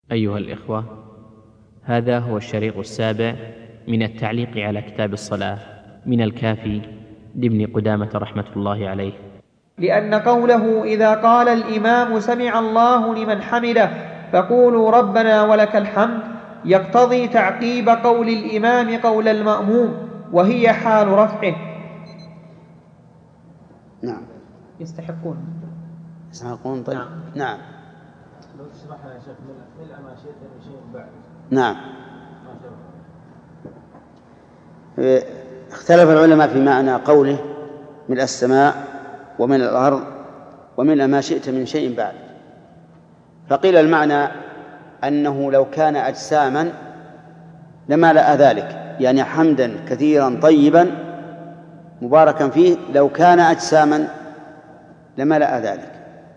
أيها الإخوة، هذا هو الشريط السابع من التعليق على كتاب الصلاة من الكافي لابن قدامة رحمة الله عليه. لأن قوله إذا قال الإمام سمع الله لمن حمده فقولوا ربنا ولك الحمد يقتضي تعقيب قول الإمام قول المأموم، وهي حال رفعه. نعم. يستحقون. طيب. نعم. لو تشرحنا يا شيخ ملء ما شئت من شيء بعد. نعم. اختلف العلماء في معنى قوله ملء السماء ومن الأرض ومن ما شئت من شيء بعد. فقيل المعنى أنه لو كان أجساما لملأ ذلك، يعني حمدا كثيرا طيبا مباركا فيه، لو كان أجساما لملأ ذلك.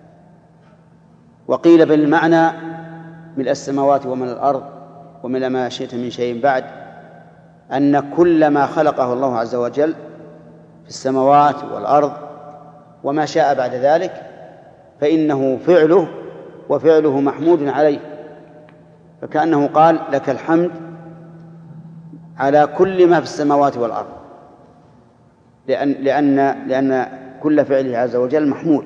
وقيل بالمعنى ملء السماوات ومن الأرض ومن ما شئت من شيء بعد، أن كل ما خلقه الله عز وجل في السماوات والأرض وما شاء بعد ذلك فإنه فعله وفعله محمود عليه، فكأنه قال لك الحمد على كل ما في السماوات والأرض، لأن كل فعله عز وجل محمود.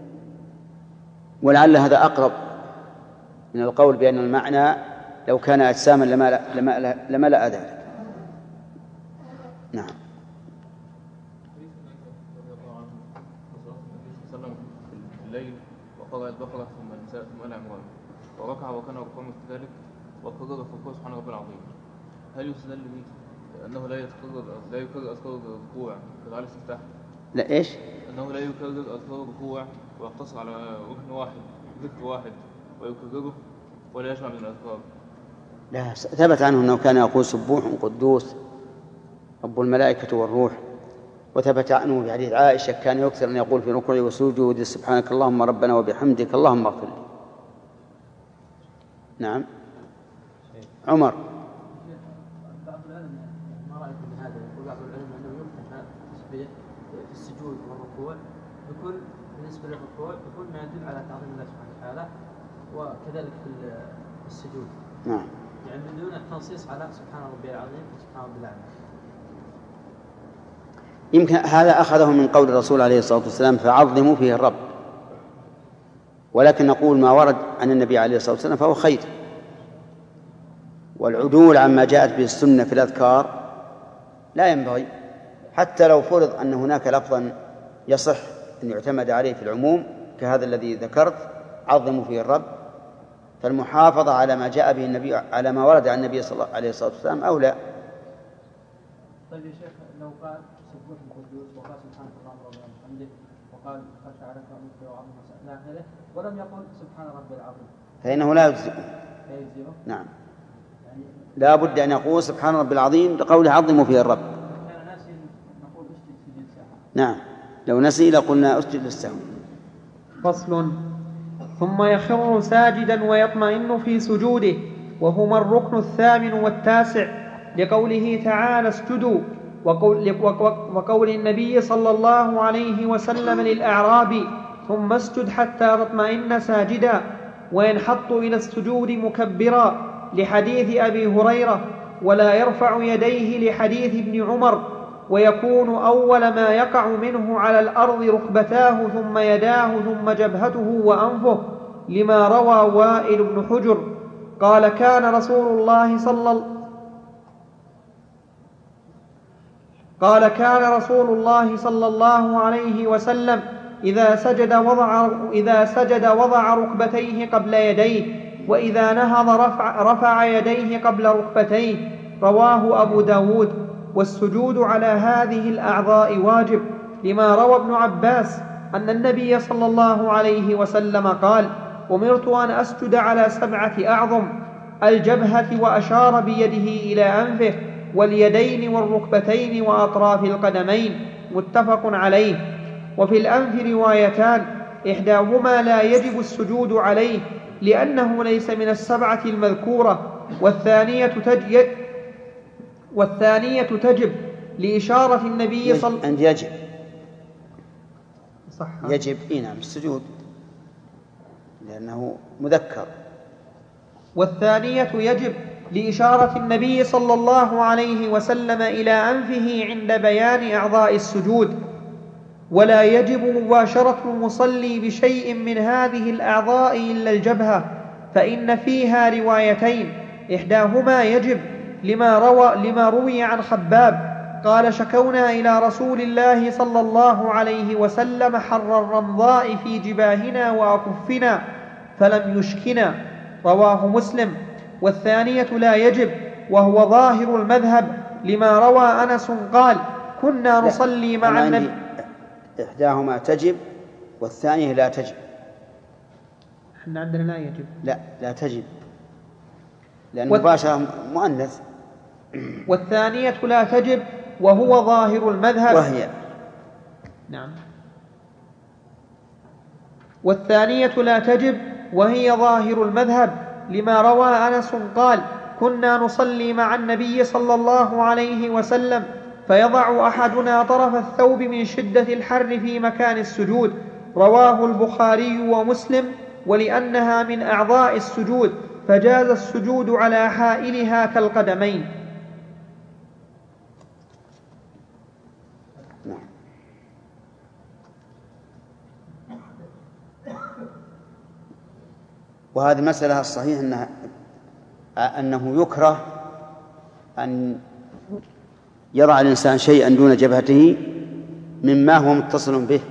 ولعل هذا أقرب من القول بأن المعنى لو كان أجساما لملأ ذلك. نعم. الليل وقرأ البقرة ثم النساء ثم آل عمران وركع وكان ركوعا مثل ذلك وكرر في الركوع سبحان ربي العظيم، هل يستدل به أنه لا يكرر أذكار الركوع كدعاء الاستفتاح؟ لا إيش؟ أنه لا يكرر أذكار الركوع ويقتصر على ركن واحد ذكر واحد ويكرره ولا يجمع بين الأذكار؟ لا، ثبت عنه أنه كان يقول سبوح قدوس رب الملائكة والروح، وثبت عنه في حديث عائشة كان يكثر أن يقول في ركوعه وسجوده سبحانك اللهم ربنا وبحمدك اللهم اغفر لي. نعم. عمر. بعض العلماء ما رأيكم بهذا؟ يقول بعض العلماء أنه يمكن التسبيح في السجود والركوع بكل بالنسبة للركوع بكل ما يدل على تعظيم الله سبحانه وتعالى، وكذلك في السجود. نعم. يعني بدون التنصيص على سبحان ربي العظيم وسبحان ربي الأعلى. يمكن هذا أخذه من قول الرسول عليه الصلاة والسلام فعظموا فيه الرب، ولكن نقول ما ورد عن النبي عليه الصلاة والسلام فهو خير، والعدول عما جاءت به السنة في الأذكار لا ينبغي، حتى لو فرض أن هناك لفظا يصح أن يعتمد عليه في العموم كهذا الذي ذكرت عظموا فيه الرب، فالمحافظة على ما جاء به النبي على ما ورد عن النبي صلى الله عليه الصلاة والسلام أولى. طيب يا شيخ، لو قال سبوح القدوس وقال سبحانك اللهم ربنا وبحمدك وقال خشع لك ملك وعظم إلى آخره ولم يقل سبحان ربي العظيم فإنه لا يجزئه. نعم، لا بد أن يقول سبحان ربي العظيم لقوله عظموا فيه الرب. كان ناسي نقول اسجد سجود سهو. نعم، لو نسي لقلنا اسجد للسهو. فصل. ثم يخر ساجدا ويطمئن في سجوده، وهما الركن الثامن والتاسع، لقوله تعالى اسجدوا، وقول النبي صلى الله عليه وسلم للأعرابي ثم اسجد حتى تطمئن ساجدا، وينحط إلى السجود مكبرا، لحديث أبي هريرة، ولا يرفع يديه، لحديث ابن عمر، ويكون أول ما يقع منه على الأرض ركبتاه ثم يداه ثم جبهته وأنفه، لما روى وائل بن حجر قال كان رسول الله صلى الله عليه وسلم إذا سجد وضع ركبتيه قبل يديه، وإذا نهض رفع يديه قبل ركبتيه. رواه أبو داود. والسجود على هذه الأعضاء واجب، لما روى ابن عباس أن النبي صلى الله عليه وسلم قال أمرت أن أسجد على 7 أعظم: الجبهة، وأشار بيده إلى أنفه، واليدين والركبتين وأطراف القدمين. متفق عليه. وفي الأنف روايتان، إحداهما لا يجب السجود عليه لأنه ليس من 7 المذكورة، والثانية تجب لإشارة النبي صلى الله عليه وسلم. يجب نعم السجود لأنه مذكر. والثانية يجب لإشارة النبي صلى الله عليه وسلم إلى أنفه عند بيان أعضاء السجود. ولا يجب مباشرة المصلي بشيء من هذه الأعضاء إلا الجبهة، فإن فيها روايتين، إحداهما يجب لما روي عن خباب قال: شكونا إلى رسول الله صلى الله عليه وسلم حر الرمضاء في جباهنا وأكفنا فلم يشكنا، رواه مسلم. والثانية لا يجب، وهو ظاهر المذهب، لما روى أنس قال: كنا نصلي مع النبي. إحداهما تجب والثانية لا تجب. احنا عندنا لا يجب. لا تجب، لأن مباشرة مؤنث. والثانية لا تجب وهو ظاهر المذهب، وهي نعم. والثانية لا تجب وهي ظاهر المذهب، لما روى أنس قال: كنا نصلي مع النبي صلى الله عليه وسلم فيضع أحدنا طرف الثوب من شدة الحر في مكان السجود، رواه البخاري ومسلم. ولأنها من أعضاء السجود فجاز السجود على حائلها كالقدمين. وهذه المسألة الصحيح أنه يكره أن يضع الإنسان شيئا دون جبهته مما هو متصل به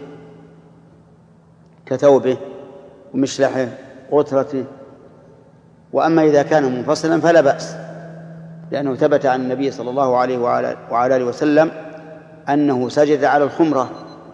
كثوبه ومشلحه غترته. وأما إذا كان منفصلا فلا بأس، لأنه ثبت عن النبي صلى الله عليه وعلى آله وسلم أنه سجد على الخمرة.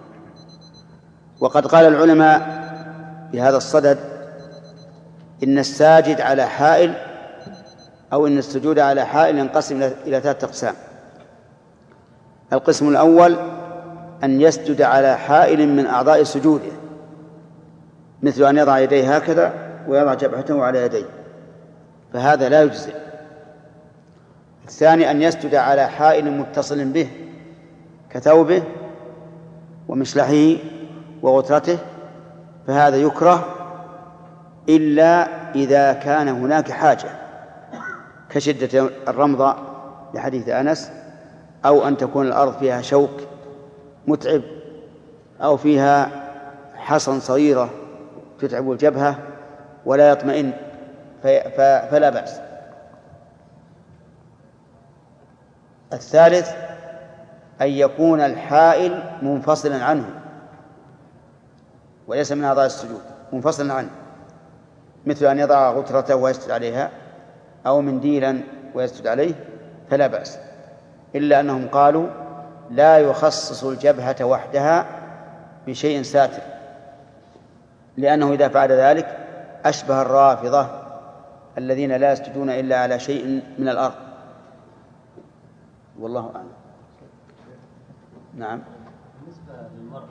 وقد قال العلماء بهذا الصدد إن الساجد على حائل أو إن السجود على حائل ينقسم إلى 3 أقسام. القسم الأول أن يسجد على حائل من أعضاء سجوده، مثل أن يضع يديه هكذا ويضع جبهته على يديه، فهذا لا يجزئ. الثاني أن يسجد على حائل متصل به كثوبه ومشلحه وغترته، فهذا يكره إلا إذا كان هناك حاجة كشدة الرمضة لحديث أنس، أو أن تكون الأرض فيها شوك متعب، أو فيها حصن صغيرة تتعب الجبهة ولا يطمئن، فلا بأس. الثالث أن يكون الحائل منفصلا عنه وليس من أعضاء السجود، منفصلا عنه، مثل أن يضع غترته ويسجد عليها أو منديلا ويسجد عليه، فلا بأس. إلا أنهم قالوا لا يخصص الجبهة وحدها بشيء ساتر، لأنه إذا فعل ذلك أشبه الرافضة الذين لا يسجدون إلا على شيء من الأرض، والله أعلم. نعم. بالنسبة للمرأة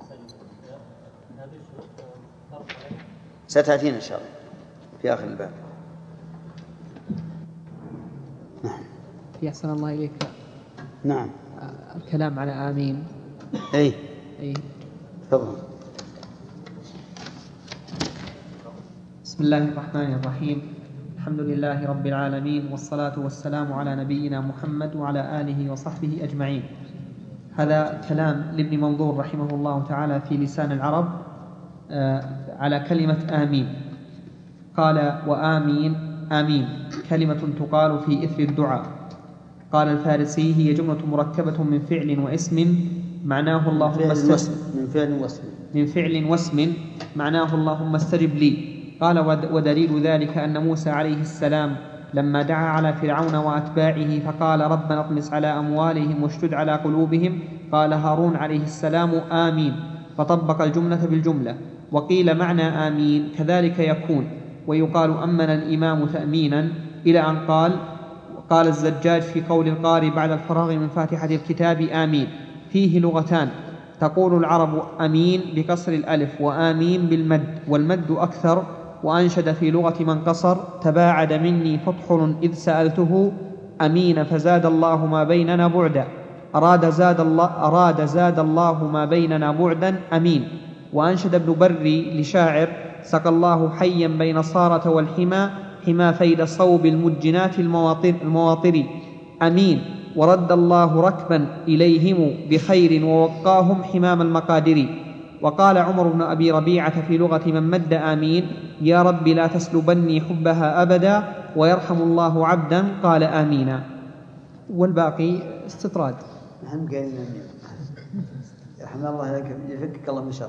ستأتينا إن شاء الله في آخر الباب. نعم. يحسن الله إليك. نعم. الكلام على آمين. أي تفضل. بسم الله الرحمن الرحيم. الحمد لله رب العالمين، والصلاة والسلام على نبينا محمد وعلى آله وصحبه أجمعين. هذا كلام لابن منظور رحمه الله تعالى في لسان العرب على كلمة آمين. قال: وآمين آمين كلمة تقال في إثر الدعاء. قال الفارسي: هي جملة مركبة من فعل واسم معناه اللهم من فعل واسم معناه اللهم استجب لي. قال: ودليل ذلك أن موسى عليه السلام لما دعا على فرعون وأتباعه فقال: ربنا اطمس على أموالهم واشدد على قلوبهم، قال هارون عليه السلام: آمين، فطبق الجملة بالجملة. وقيل معنى آمين كذلك يكون، ويقال أمن الإمام تأمينا، إلى أن قال الزجاج في قول القارئ بعد الفراغ من فاتحة الكتاب: آمين. فيه لغتان، تقول العرب أمين بكسر الألف، وآمين بالمد، والمد أكثر. وأنشد في لغة من قصر: تباعد مني فطحل إذ سألته أمين فزاد الله ما بيننا بعدا. أراد زاد الله ما بيننا بعدا أمين. وأنشد ابن بري لشاعر: سقى الله حيا بين صارة والحمى حما فيد صوب المجنات المواطر أمين ورد الله ركبا إليهم بخير ووقاهم حمام المقادر. وقال عمر بن أبي ربيعة في لغة من مد آمين: يا رب لا تسلبني حبها أبدا ويرحم الله عبدا قال آمين. والباقي استطراد. أهم قال رحم الله لك يفكك الله من شر.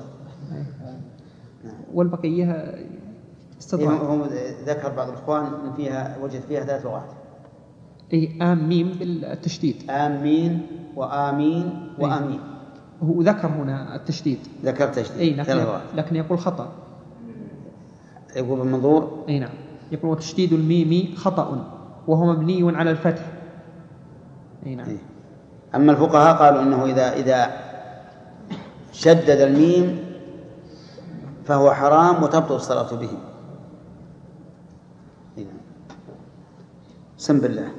والبقية استطراد. هم ذكر بعض الإخوان أن فيها وجد فيها 3 لغات. آمين بالتشديد. آمين وآمين وآمين. هو ذكر هنا التشديد. ذكر تشديد. لكن يقول خطأ. يقول بالمنظور. نعم. يقول وتشديد الميم خطأ وهو مبني على الفتح. نعم. أما الفقهاء قالوا إنه إذا شدد الميم فهو حرام وتبطل الصلاة به. سم بالله.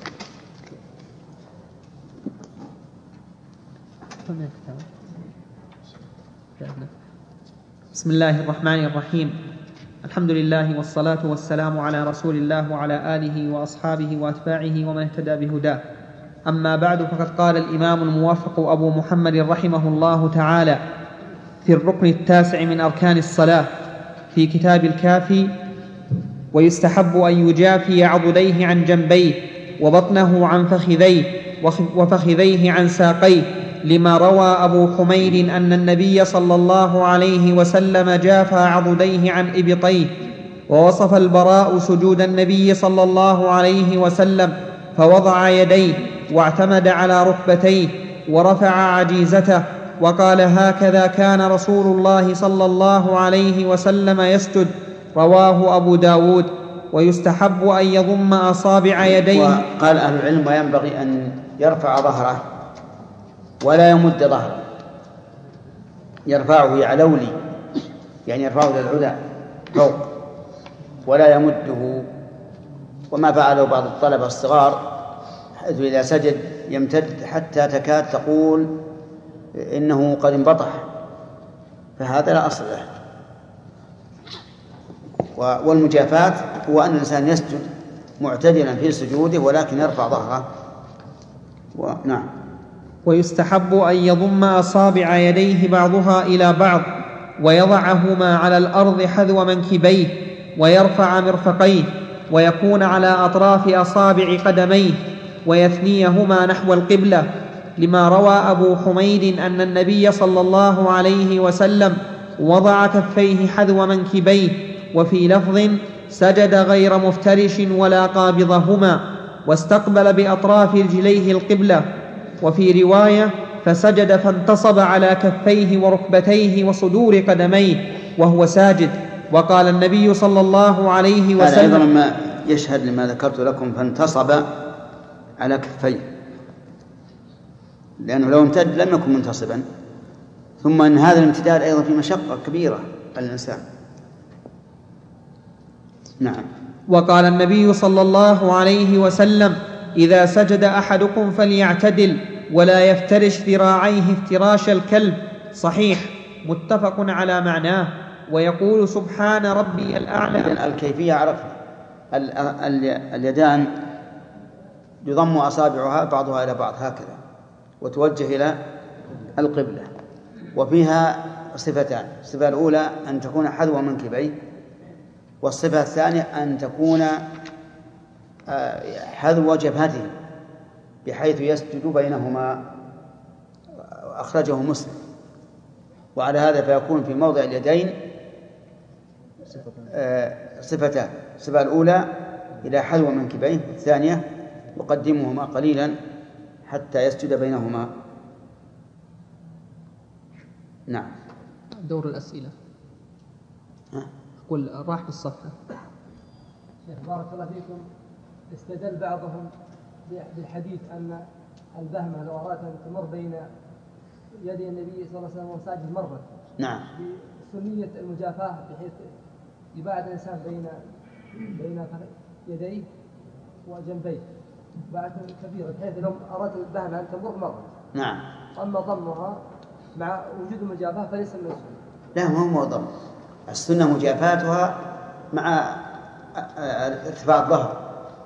بسم الله الرحمن الرحيم. الحمد لله والصلاة والسلام على رسول الله وعلى آله وأصحابه وأتباعه ومن اهتدى بهداه. أما بعد، فقد قال الإمام الموفق أبو محمد رحمه الله تعالى في الركن 9 من أركان الصلاة في كتاب الكافي: ويستحب أن يجافي عضديه عن جنبيه وبطنه عن فخذيه وفخذيه عن ساقيه، لما روى أبو حميد أن النبي صلى الله عليه وسلم جافى عضديه عن إبطيه. ووصف البراء سجود النبي صلى الله عليه وسلم فوضع يديه واعتمد على ركبتيه ورفع عجيزته وقال: هكذا كان رسول الله صلى الله عليه وسلم يسجد. رواه أبو داود. ويستحب أن يضم أصابع يديه. وقال أهل العلم: وينبغي أن يرفع ظهره ولا يمد ظهره، يرفعه يعلولي، يعني يرفعه للعلى فوق ولا يمده. وما فعله بعض الطلبة الصغار حيث إذا سجد يمتد حتى تكاد تقول إنه قد انبطح، فهذا لا أصل له. والمجافاة هو أن الإنسان يسجد معتدلا في سجوده ولكن يرفع ظهره. نعم. ويستحب أن يضم أصابع يديه بعضها إلى بعض ويضعهما على الأرض حذو منكبيه ويرفع مرفقيه ويكون على أطراف أصابع قدميه ويثنيهما نحو القبلة، لما روى أبو حميد أن النبي صلى الله عليه وسلم وضع كفيه حذو منكبيه. وفي لفظ: سجد غير مفترش ولا قابضهما واستقبل بأطراف رجليه القبلة. وفي رواية: فسجد فانتصب على كفيه وركبتيه وصدور قدميه وهو ساجد. وقال النبي صلى الله عليه وسلم: هذا أيضا ما يشهد لما ذكرت لكم، فانتصب على كفيه، لأنه لو امتد لم يكن منتصبا. ثم أن هذا الامتداد أيضا في مشقة كبيرة على الإنسان. نعم. وقال النبي صلى الله عليه وسلم: إذا سجد أحدكم فليعتدل ولا يفترش ذراعيه افتراش الكلب. صحيح، متفق على معناه. ويقول: سبحان ربي الأعلى. الكيفية عرفنا. اليدان يضم أصابعها بعضها إلى بعض هكذا وتوجه إلى القبلة، وفيها صفتان: الصفة الأولى أن تكون حذو منكبيه، والصفة الثانية أن تكون حذو جبهته بحيث يسجد بينهما. أخرجه مسلم. وعلى هذا فيكون في موضع اليدين صفتان: الصفة الأولى إلى حذو منكبيه، الثانية يقدمهما قليلا حتى يسجد بينهما. نعم. دور الأسئلة. قل راح بالصفحة. شيخ بارك الله فيكم، استدل بعضهم بالحديث أن البهمة لو أراد أن تمر بين يدي النبي صلى الله عليه وسلم وساجد مرة. نعم. بسنية المجافاة بحيث يباعد الإنسان بين يديه وجنبيه بعد كبيرة، بحيث لو أراد البهمة أن تمر مرة. نعم. أما ضمها مع وجود المجافاة فليس من السنة. لا، هو ضم. السنة مجافاتها مع ارتفاع الظهر.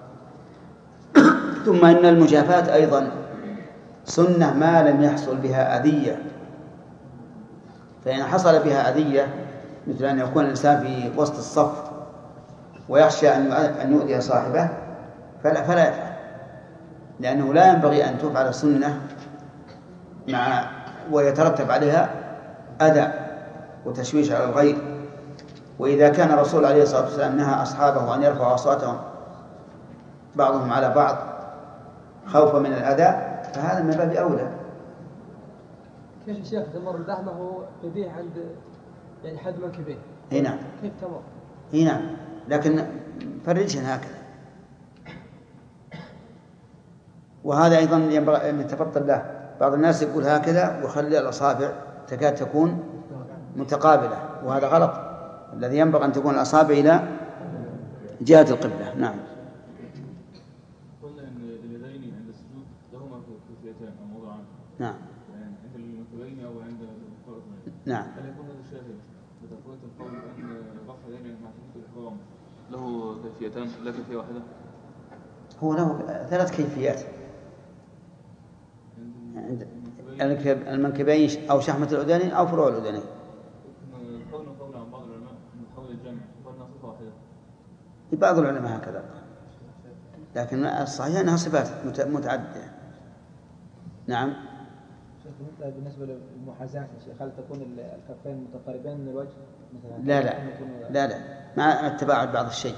ثم إن المجافاة أيضا سنة ما لم يحصل بها أذية، فإن حصل بها أذية مثل أن يكون الإنسان في وسط الصف ويخشى أن يؤذي صاحبه فلا يفعل، لأنه لا ينبغي أن تفعل السنة ويترتب عليها أذى وتشويش على الغير. وإذا كان الرسول عليه الصلاة والسلام نهى أصحابه أن يرفعوا أصواتهم بعضهم على بعض خوفا من الأذى فهذا من باب أولى. كيف يا شيخ تمر اللحمة هو يبيع عند يعني حد منكبيه؟ هنا كيف تمر؟ هنا لكن فرجها هكذا. وهذا أيضا ينبغي أن يتفطن له. بعض الناس يقول هكذا ويخلي الأصابع تكاد تكون متقابلة، وهذا غلط. الذي ينبغي أن تكون الأصابع إلى جهة القبلة. نعم. قلنا أن اليدين عند السجود لهما كيفيتان أو موضعان. نعم. يعني عند المنكبين أو عند الفرجين. نعم. هل يكون هذا شاهد بتقوية القول أن رفع اليدين مع تكبيرة الإحرام له كيفيتان لا كيفية واحدة؟ هو له 3 كيفيات. المنكبين أو شحمة الأذنين أو فروع الأذنين. قول عن بعض العلماء من حول الجمع قلنا صفة واحدة. بعض العلماء هكذا، لكن الصحيح أنها صفات متعددة. نعم. بالنسبة للمحاذاة يا شيخ هل تكون الكفين متقاربين من الوجه مثلا؟ لا مع التباعد بعض الشيء.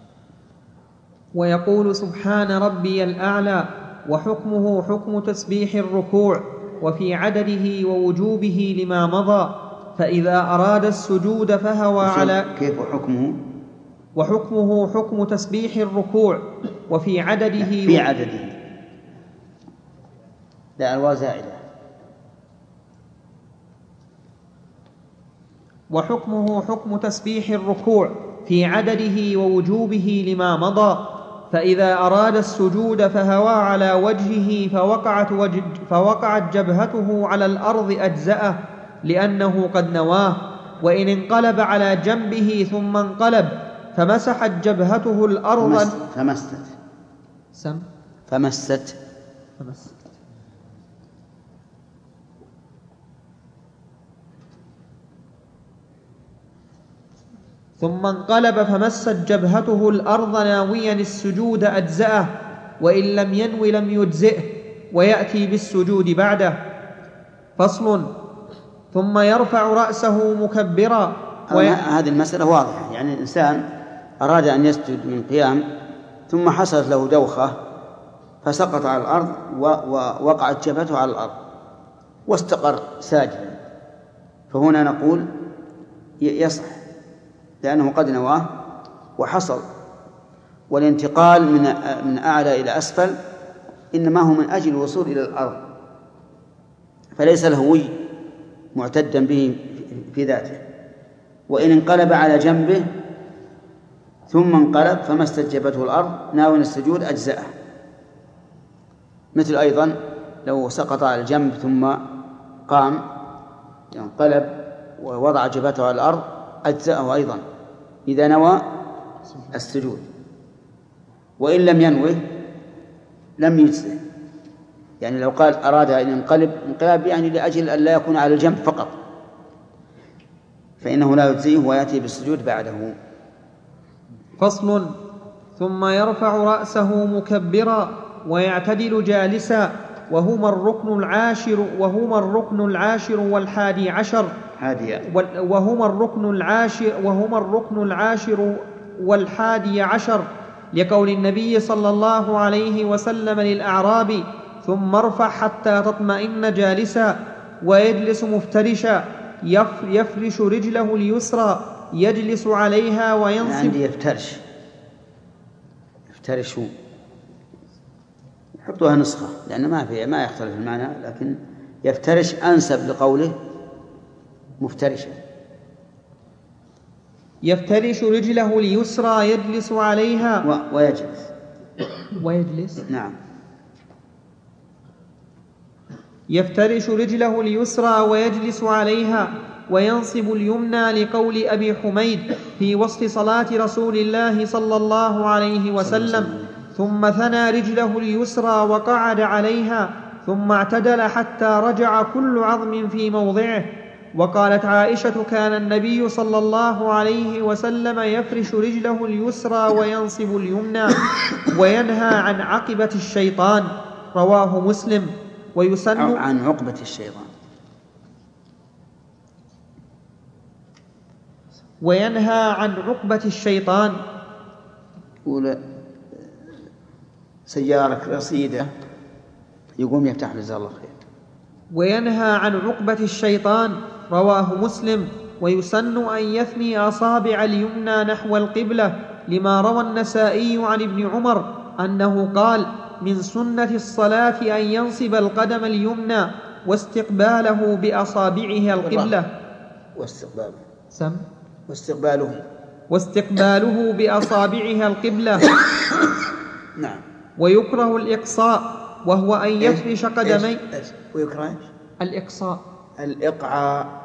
ويقول سبحان ربي الأعلى، وحكمه حكم تسبيح الركوع وفي عدده ووجوبه لما مضى، فإذا أراد السجود فهوى على كيف حكمه؟ وحكمه حكم تسبيح الركوع وفي عدده في عدده لا الواو زائدة. وحكمه حكم تسبيح الركوع في عدده ووجوبه لما مضى، فإذا أراد السجود فهوى على وجهه فوقعت جبهته على الأرض أجزأه لأنه قد نواه، وإن انقلب على جنبه ثم انقلب فمسحت جبهته الأرض فمست ثم انقلب فمست جبهته الأرض ناويا السجود أجزأه، وإن لم ينوي لم يجزئه ويأتي بالسجود بعده. فصل. ثم يرفع رأسه مكبرا هذه المسألة واضحة. يعني الإنسان أراد أن يسجد من قيام ثم حصلت له دوخة فسقط على الأرض ووقعت جبهته على الأرض واستقر ساجدا، فهنا نقول يصح لأنه قد نواه وحصل. والانتقال من أعلى إلى أسفل إنما هو من أجل الوصول إلى الأرض، فليس الهوي معتدا به في ذاته. وإن انقلب على جنبه ثم انقلب فما استجبته الأرض ناوي السجود أجزأه. مثل أيضا لو سقط على الجنب ثم قام انقلب ووضع جبهته على الأرض أجزأه أيضا إذا نوى السجود. وإن لم ينوه لم يجزئه. يعني لو قال أراد أن ينقلب انقلاب يعني لأجل أن لا يكون على الجنب فقط فإنه لا يجزئه ويأتي بالسجود بعده. فصل. ثم يرفع رأسه مكبرا ويعتدل جالسا، وهما الركن العاشر والحادي عشر والحادي عشر، لقول النبي صلى الله عليه وسلم للأعرابي: ثم ارفع حتى تطمئن جالسا، ويجلس مفترشا يفرش رجله اليسرى يجلس عليها وينصب. عندي يفترش حطوها نسخة لأن ما يختلف المعنى، لكن يفترش أنسب لقوله مفترشا. يفترش رجله اليسرى يجلس عليها ويجلس. نعم. يفترش رجله اليسرى ويجلس عليها وينصب اليمنى لقول أبي حميد في وصف صلاة رسول الله صلى الله عليه وسلم: ثم ثنى رجله اليسرى وقعد عليها ثم اعتدل حتى رجع كل عظم في موضعه. وقالت عائشة: كان النبي صلى الله عليه وسلم يفرش رجله اليسرى وينصب اليمنى وينهى عن عقبة الشيطان. رواه مسلم. ويسن عن عقبة الشيطان، وينهى عن عقبة الشيطان. سيارة رصيدة يقوم يفتح جزاه الله خير. وينهى عن عقبة الشيطان. رواه مسلم. ويسن أن يثني أصابع اليمنى نحو القبلة، لما روى النسائي عن ابن عمر أنه قال: من سنة الصلاة أن ينصب القدم اليمنى واستقباله بأصابعه القبلة. واستقباله بأصابعه القبلة. نعم. ويكره الإقصاء، وهو أن يفرش قدميه. ويكره الإقصاء، الإقعاء.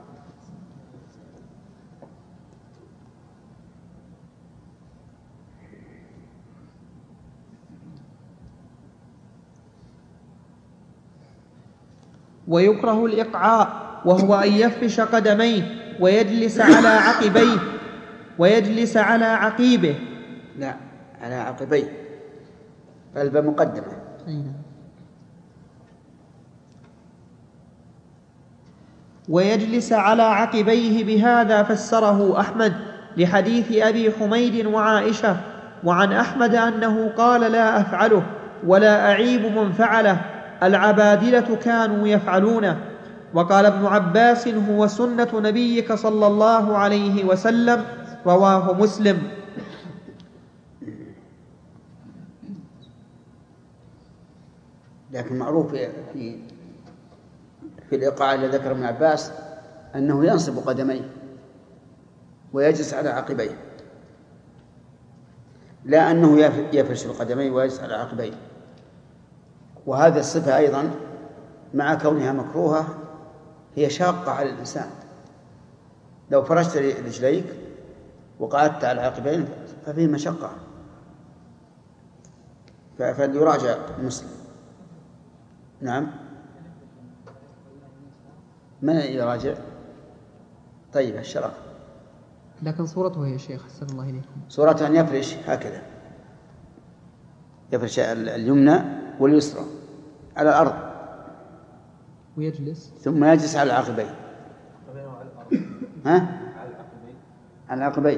ويكره الإقعاء، وهو أن يفرش قدميه ويجلس على عقبيه، ويجلس على عقيبه. لا، على عقبيه، قلب مقدمة. ويجلس على عقبيه. بهذا فسره أحمد لحديث أبي حميد وعائشة. وعن أحمد أنه قال: لا أفعله ولا أعيب من فعله، العبادلة كانوا يفعلونه. وقال ابن عباس: هو سنة نبيك صلى الله عليه وسلم. رواه مسلم. لكن معروف في الإيقاع الذي ذكر ابن عباس أنه ينصب قدميه ويجلس على عقبيه، لا أنه يفرش القدمين ويجلس على عقبيه. وهذه الصفة أيضا مع كونها مكروهة هي شاقة على الإنسان. لو فرشت رجليك وقعدت على عقبين ففيه مشقة، فليراجع المسلم. نعم، من يراجع؟ طيب، الشرع. لكن صورته يا شيخ أحسن الله إليكم، صورته أن يفرش هكذا، يفرش اليمنى واليسرى على الأرض ويجلس، ثم يجلس على العقبين. على العقبين.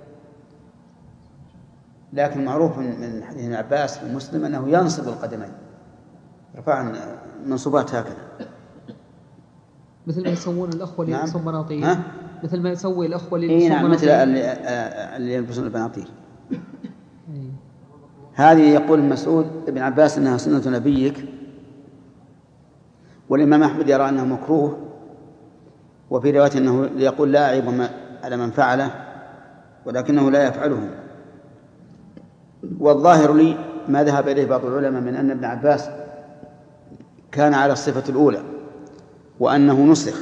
لكن معروف من حديث ابن عباس في مسلم أنه ينصب القدمين، رفع منصوبات هكذا، مثل ما يسوون الأخوة اللي يلبسون بناطيل. مثل ما يسوي الأخوة اللي يلبسون بناطيل. مثل اللي يلبسون البناطيل. هذه يقول مسعود ابن عباس أنها سنة نبيك، والإمام أحمد يرى أنه مكروه، وفي رواية أنه يقول لا أعيب على من فعله ولكنه لا يفعله. والظاهر لي ما ذهب إليه بعض العلماء من أن ابن عباس كان على الصفة الأولى وأنه نسخ،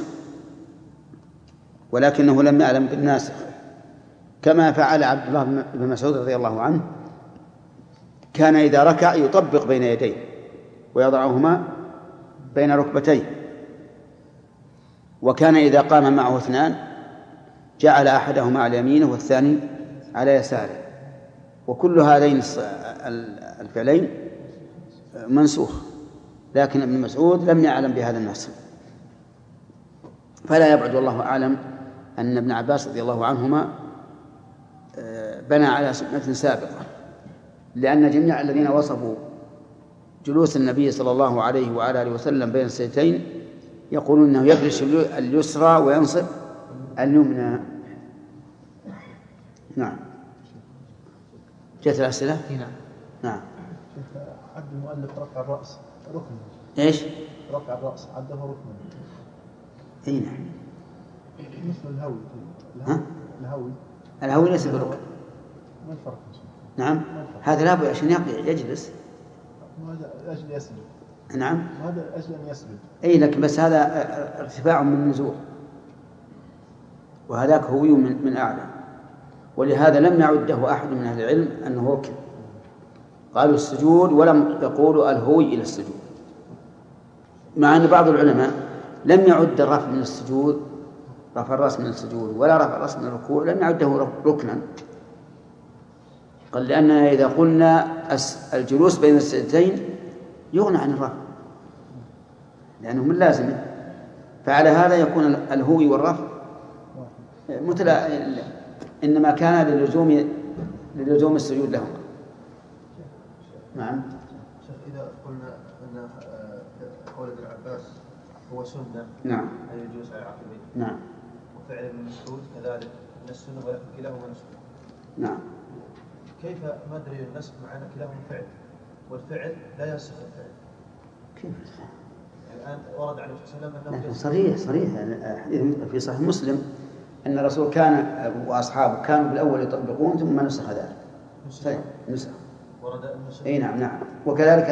ولكنه لم يعلم بالناسخ، كما فعل عبد الله بن مسعود رضي الله عنه. كان إذا ركع يطبق بين يديه ويضعهما بين ركبتيه، وكان إذا قام معه اثنان جعل أحدهما على يمينه والثاني على يساره. وكل هذين الفعلين منسوخ، لكن ابن مسعود لم يعلم بهذا النص. فلا يبعد والله أعلم أن ابن عباس رضي الله عنهما بنى على سنة سابقة، لأن جميع الذين وصفوا جلوس النبي صلى الله عليه وعلى آله وسلم بين السجدتين يقولون أنه يفرش اليسرى وينصب اليمنى. نعم. جاءت الأسئلة؟ نعم. عد المؤلف رفع الرأس ركن. إيش؟ رفع الرأس عده ركن. أي نعم. مثل الهوي. الهوي ليس بركن. ما الفرق؟ نعم. هذا لابد عشان يجلس. وهذا أجل يسجد. نعم. وهذا أجل أن يسجد. أي لكن بس هذا ارتفاع من نزول. وهذاك هوي من أعلى، ولهذا لم يعده أحد من أهل العلم أنه ركن، قالوا السجود ولم يقولوا الهوي إلى السجود، مع أن بعض العلماء لم يعد الرفع من السجود، رفع الرأس من السجود ولا رفع الرأس من الركوع لم يعده ركنا، قال لأننا إذا قلنا الجلوس بين السجدتين يغنى عن الرفع لأنه من لازمه، فعلى هذا يكون الهوي والرفع إنما كان للزوم السجود لهما. نعم. شيخ إذا قلنا أن قول ابن عباس هو سنة، نعم، أن يجلس على عقبيه، نعم، وفعل ابن مسعود كذلك من السنة ولكن كلاهما نسك، نعم، كيف مدري النسك مع أن كلاهما فعل والفعل لا ينسخ الفعل؟ كيف؟ الآن ورد عليه الصلاة والسلام أنه صريح حديث في صحيح مسلم أن الرسول كان وأصحابه كانوا بالأول يطبقون ثم نسخ ذلك. صحيح نسخ. ورد النسخ. أي نعم. وكذلك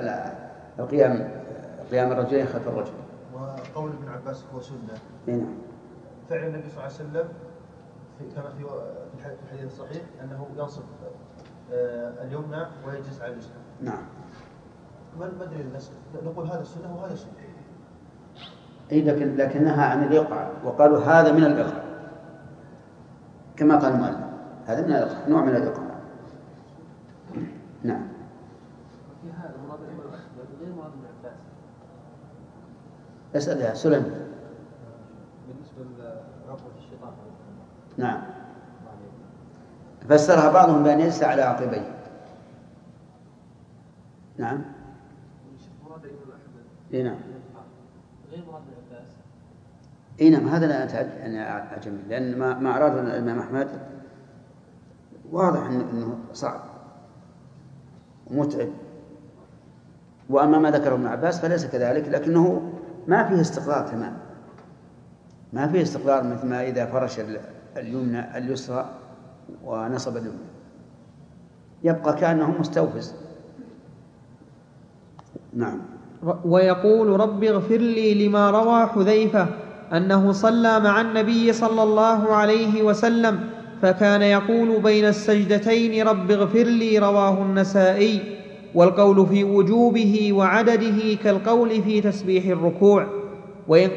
قيام الرجلين خلف الرجل. وقول ابن عباس هو سنة. أي نعم. فعل النبي صلى الله عليه وسلم كما في الحديث الصحيح أنه ينصب اليمنى ويجلس على اليسرى. نعم. ما ندري النسخ، نقول هذا السنة وهذا السنة. أي لكنها عن الإيقاع، وقالوا هذا من الإيقاع كما قال المؤلف، هذا من الإيقاع، نوع من الإيقاع. نعم. في هذا مراد غير مراد ابن عباس. اسأل يا سلم. بالنسبة لربط الشيطان. نعم. فسرها بعضهم بأن يجلس على عقبيه. نعم. اي نعم. غير مراد ابن عباس. اي نعم، هذا أنا أعجمي، لأن ما أراد الإمام أحمد واضح أنه صعب ومتعب، وأما ما ذكره ابن عباس فليس كذلك، لكنه ما فيه استقرار تمام، ما فيه استقرار مثل ما إذا فرش اليمنى اليسرى ونصب اليمنى يبقى كأنه مستوفز. نعم. ويقول رب اغفر لي لما روى حذيفة أنه صلى مع النبي صلى الله عليه وسلم فكان يقول بين السجدتين رب اغفر لي، رواه النسائي. والقول في وجوبه وعدده كالقول في تسبيح الركوع. وإن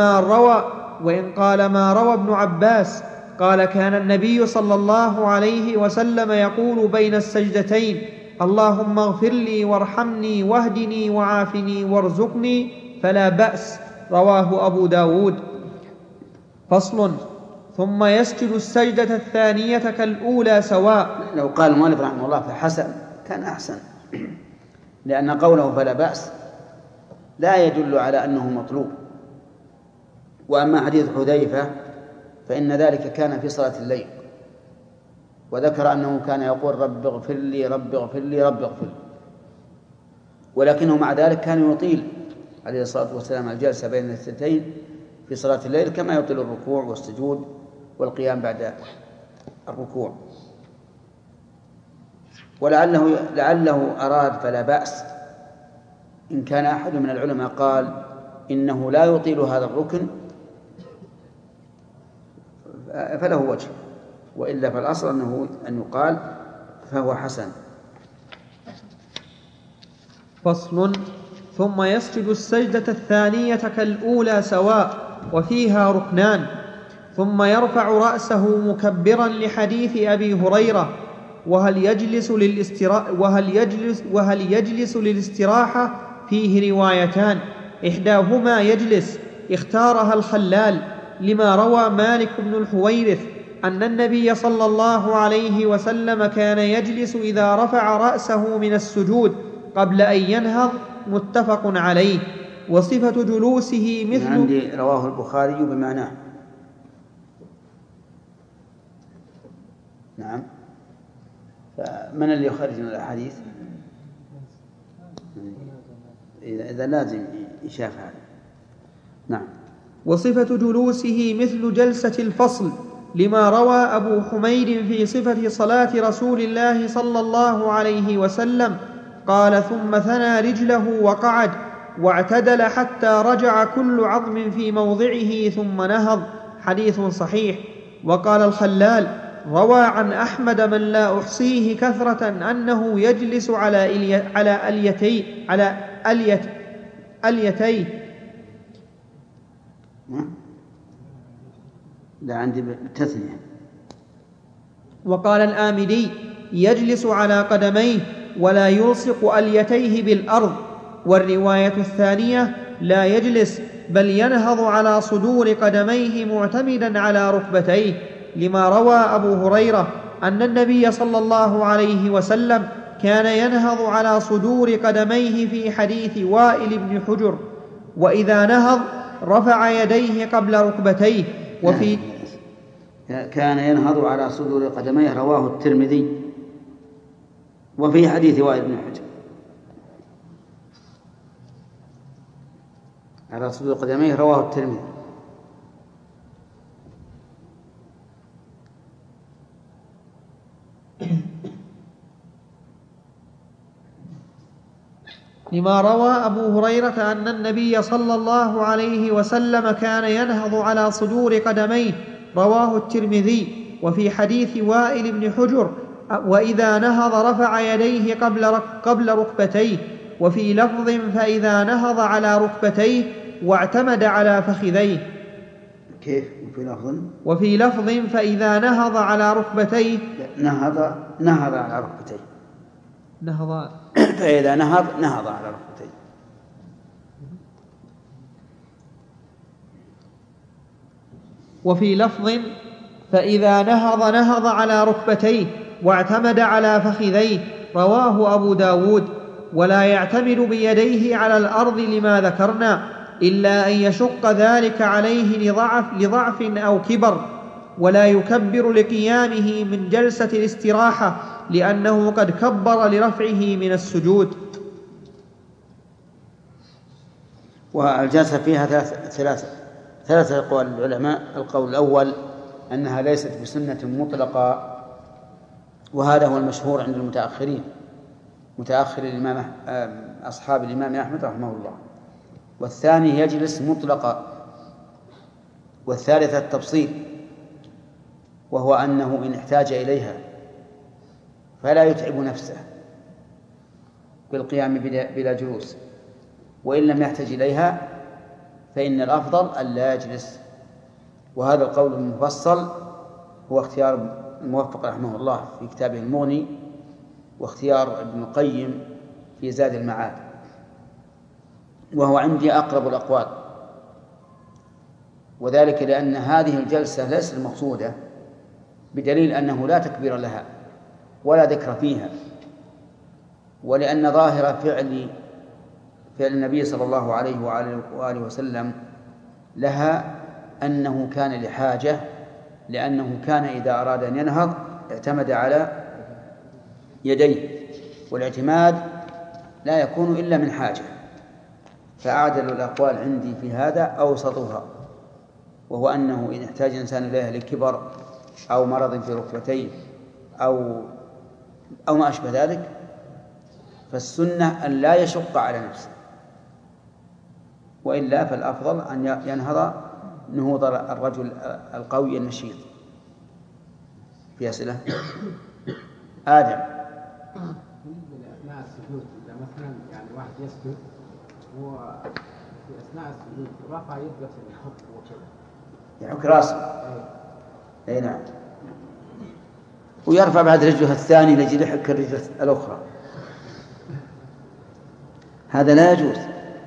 قال ما روى ابن عباس قال كان النبي صلى الله عليه وسلم يقول بين السجدتين اللهم اغفر لي وارحمني واهدني وعافني وارزقني فلا بأس، رواه أبو داود. فصل. ثم يسجد السجدة الثانية كالأولى سواء. لو قال المؤلف رحمه الله فحسن كان أحسن، لأن قوله فلا بأس لا يدل على أنه مطلوب. وأما حديث حذيفة فإن ذلك كان في صلاة الليل، وذكر أنه كان يقول رب اغفر لي رب اغفر لي رب اغفر لي، ولكنه مع ذلك كان يطيل عليه الصلاة والسلام الجلسة بين السجدتين في صلاة الليل كما يطيل الركوع والسجود والقيام بعد الركوع. ولعله أراد فلا بأس إن كان أحد من العلماء قال إنه لا يطيل هذا الركن فله وجه، وإلا فالأصل أن يقال فهو حسن. فصل. ثم يسجد السجدة الثانية كالأولى سواء وفيها ركنان. ثم يرفع رأسه مكبرا لحديث أبي هريرة. وهل يجلس للاستراحة فيه روايتان، إحداهما يجلس اختارها الخلال لما روى مالك بن الحويرث أن النبي صلى الله عليه وسلم كان يجلس إذا رفع رأسه من السجود قبل أن ينهض، متفق عليه. وصفة جلوسه مثل عندي رواه البخاري بمعناه. نعم. فمن اللي يخرجنا الأحاديث؟ إذا لازم يشاف هذا. نعم. وصفة جلوسه مثل جلسة الفصل لما روى أبو حميد في صفة صلاة رسول الله صلى الله عليه وسلم قال ثم ثنى رجله وقعد واعتدل حتى رجع كل عظم في موضعه ثم نهض، حديث صحيح. وقال الخلال: روى عن أحمد من لا أحصيه كثرة أنه يجلس على أليتيه. لا عندي بالتثنية. وقال الآمدي: يجلس على قدميه ولا يلصق أليتيه بالأرض. والرواية الثانية: لا يجلس بل ينهض على صدور قدميه معتمدا على ركبتيه، لما روى أبو هريرة أن النبي صلى الله عليه وسلم كان ينهض على صدور قدميه في حديث وائل بن حجر: وإذا نهض رفع يديه قبل ركبتيه. وفي كان ينهض على صدور قدميه، رواه الترمذي. وفي حديث وائل بن حجر على صدور قدميه، رواه الترمذي. لما روى أبو هريرة أن النبي صلى الله عليه وسلم كان ينهض على صدور قدميه، رواه الترمذي. وفي حديث وائل بن حجر: وإذا نهض رفع يديه قبل ركبتيه. وفي لفظ: فإذا نهض على ركبتيه واعتمد على فخذيه. كيف وفي لفظ؟ وفي لفظ: فإذا نهض على ركبتيه نهض على ركبتيه. نهض فإذا نهض على ركبتيه. وفي لفظ: فإذا نهض على ركبتيه واعتمد على فخذيه، رواه أبو داود. ولا يعتمد بيديه على الأرض لما ذكرنا، إلا أن يشق ذلك عليه لضعف أو كبر. ولا يكبر لقيامه من جلسة الاستراحة، لأنه قد كبر لرفعه من السجود. والجلسة فيها ثلاثة أقوال العلماء. القول الأول أنها ليست بسنة مطلقة، وهذا هو المشهور عند المتأخرين، متأخر الإمام أصحاب الإمام أحمد رحمه الله. والثاني يجلس مطلقا. والثالثة التفصيل، وهو أنه إن احتاج إليها فلا يتعب نفسه بالقيام بلا جلوس، وإن لم يحتج إليها فإن الأفضل أن لا يجلس. وهذا القول المفصل هو اختيار الموفق رحمه الله في كتابه المغني، واختيار ابن القيم في زاد المعاد، وهو عندي أقرب الأقوال. وذلك لأن هذه الجلسة ليست المقصودة، بدليل أنه لا تكبير لها ولا ذكر فيها، ولأن ظاهر فعل النبي صلى الله عليه وآله وسلم لها أنه كان لحاجة، لأنه كان إذا أراد أن ينهض اعتمد على يديه، والاعتماد لا يكون إلا من حاجة. فأعدل الأقوال عندي في هذا أوسطها، وهو أنه إن احتاج إنسان إليها لكبر أو مرض في ركبتيه أو ما أشبه ذلك، فالسنة أن لا يشق على نفسه، وإلا فالأفضل أن ينهض نهوض الرجل القوي النشيط. في أسئلة؟ آدم. أثناء السجود إذا مثلا يعني واحد يسجد وفي أثناء السجود رفع يده يحك وكذا، يحك راسه. أي نعم. ويرفع بعد رجله الثاني لجل يحك الرجل الأخرى، هذا لا يجوز.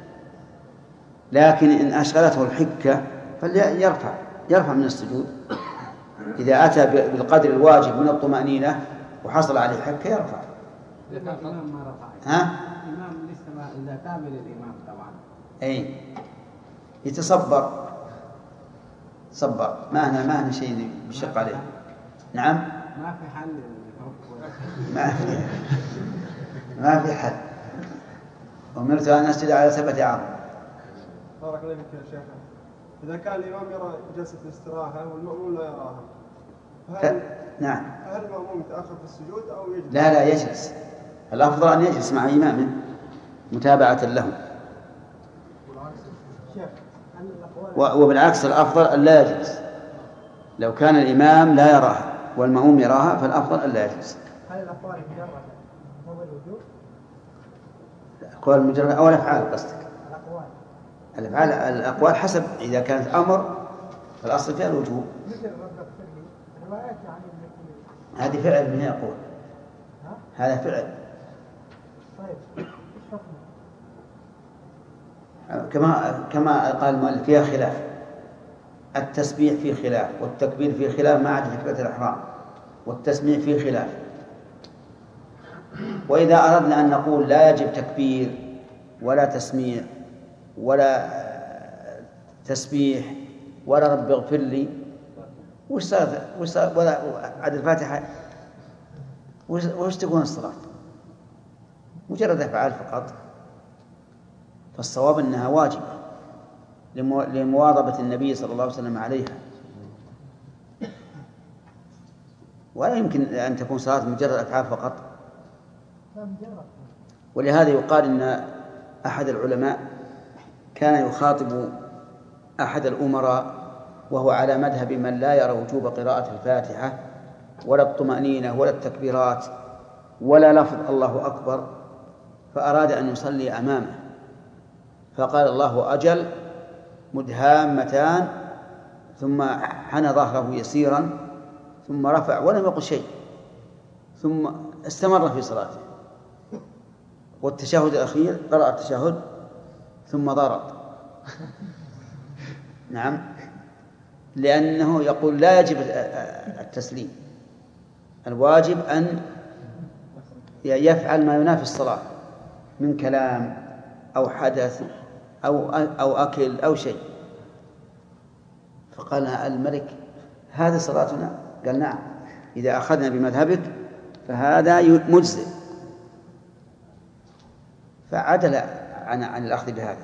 لكن إن أشغلته الحكة فليرفع من السجود. إذا أتى بالقدر الواجب من الطمأنينة وحصل عليه حكة يرفع. الإمام ما رفع. الإمام لسه ما إذا تابع الإمام طبعا. أي يتصبر، ما هنا شيء يشق عليه. نعم. ما في حل. ما في حل. أمرت أن أسجد على 7 أعظم. بارك الله فيك يا شيخ. إذا كان الإمام يرى جلسة الاستراحة والمأموم لا يراها، نعم. هل المأموم يتأخر في السجود أو يجلس؟ لا يجلس. الأفضل أن يجلس مع إمامه متابعة له. وبالعكس الأفضل أن لا يجلس، لو كان الإمام لا يراها والمأموم يراها فالأفضل ألا يجلس. هل الأقوال مجرد هو الوجوب؟ الأقوال مجرد أو الأفعال قصدك؟ الأقوال. الأقوال حسب، إذا كانت أمر فالأصل فيها الوجوب. الروايات يعني هذه فعل من يقول هذا فعل. طيب ايش حكمه؟ كما قال المؤلف فيها خلاف، التسبيح فيه خلاف والتكبير فيه خلاف ما عدا تكبيرة الإحرام، والتسميع فيه خلاف. وإذا أردنا أن نقول لا يجب تكبير ولا تسميع ولا تسبيح ولا رب اغفر لي، وش صار ولا عد الفاتحة، وش تكون الصلاة؟ مجرد أفعال فقط. فالصواب أنها واجبة لمواظبة النبي صلى الله عليه وسلم عليها، ولا يمكن أن تكون صلاة مجرد أفعال فقط. ولهذا يقال أن أحد العلماء كان يخاطب أحد الأمراء وهو على مذهب من لا يرى وجوب قراءة الفاتحة ولا الطمأنينة ولا التكبيرات ولا لفظ الله أكبر، فأراد أن يصلي أمامه فقال الله أجل مدهامتان، ثم حنى ظهره يسيرا ثم رفع ولم يقل شيء، ثم استمر في صلاته. والتشهد الأخير قرأ التشهد ثم ضرب. نعم، لأنه يقول لا يجب التسليم، الواجب أن يفعل ما ينافي الصلاة من كلام أو حدث أو أكل أو شيء. فقال الملك هذه صلاتنا؟ قال نعم، إذا أخذنا بمذهبك فهذا مجزئ، فعدل عن الأخذ بهذا.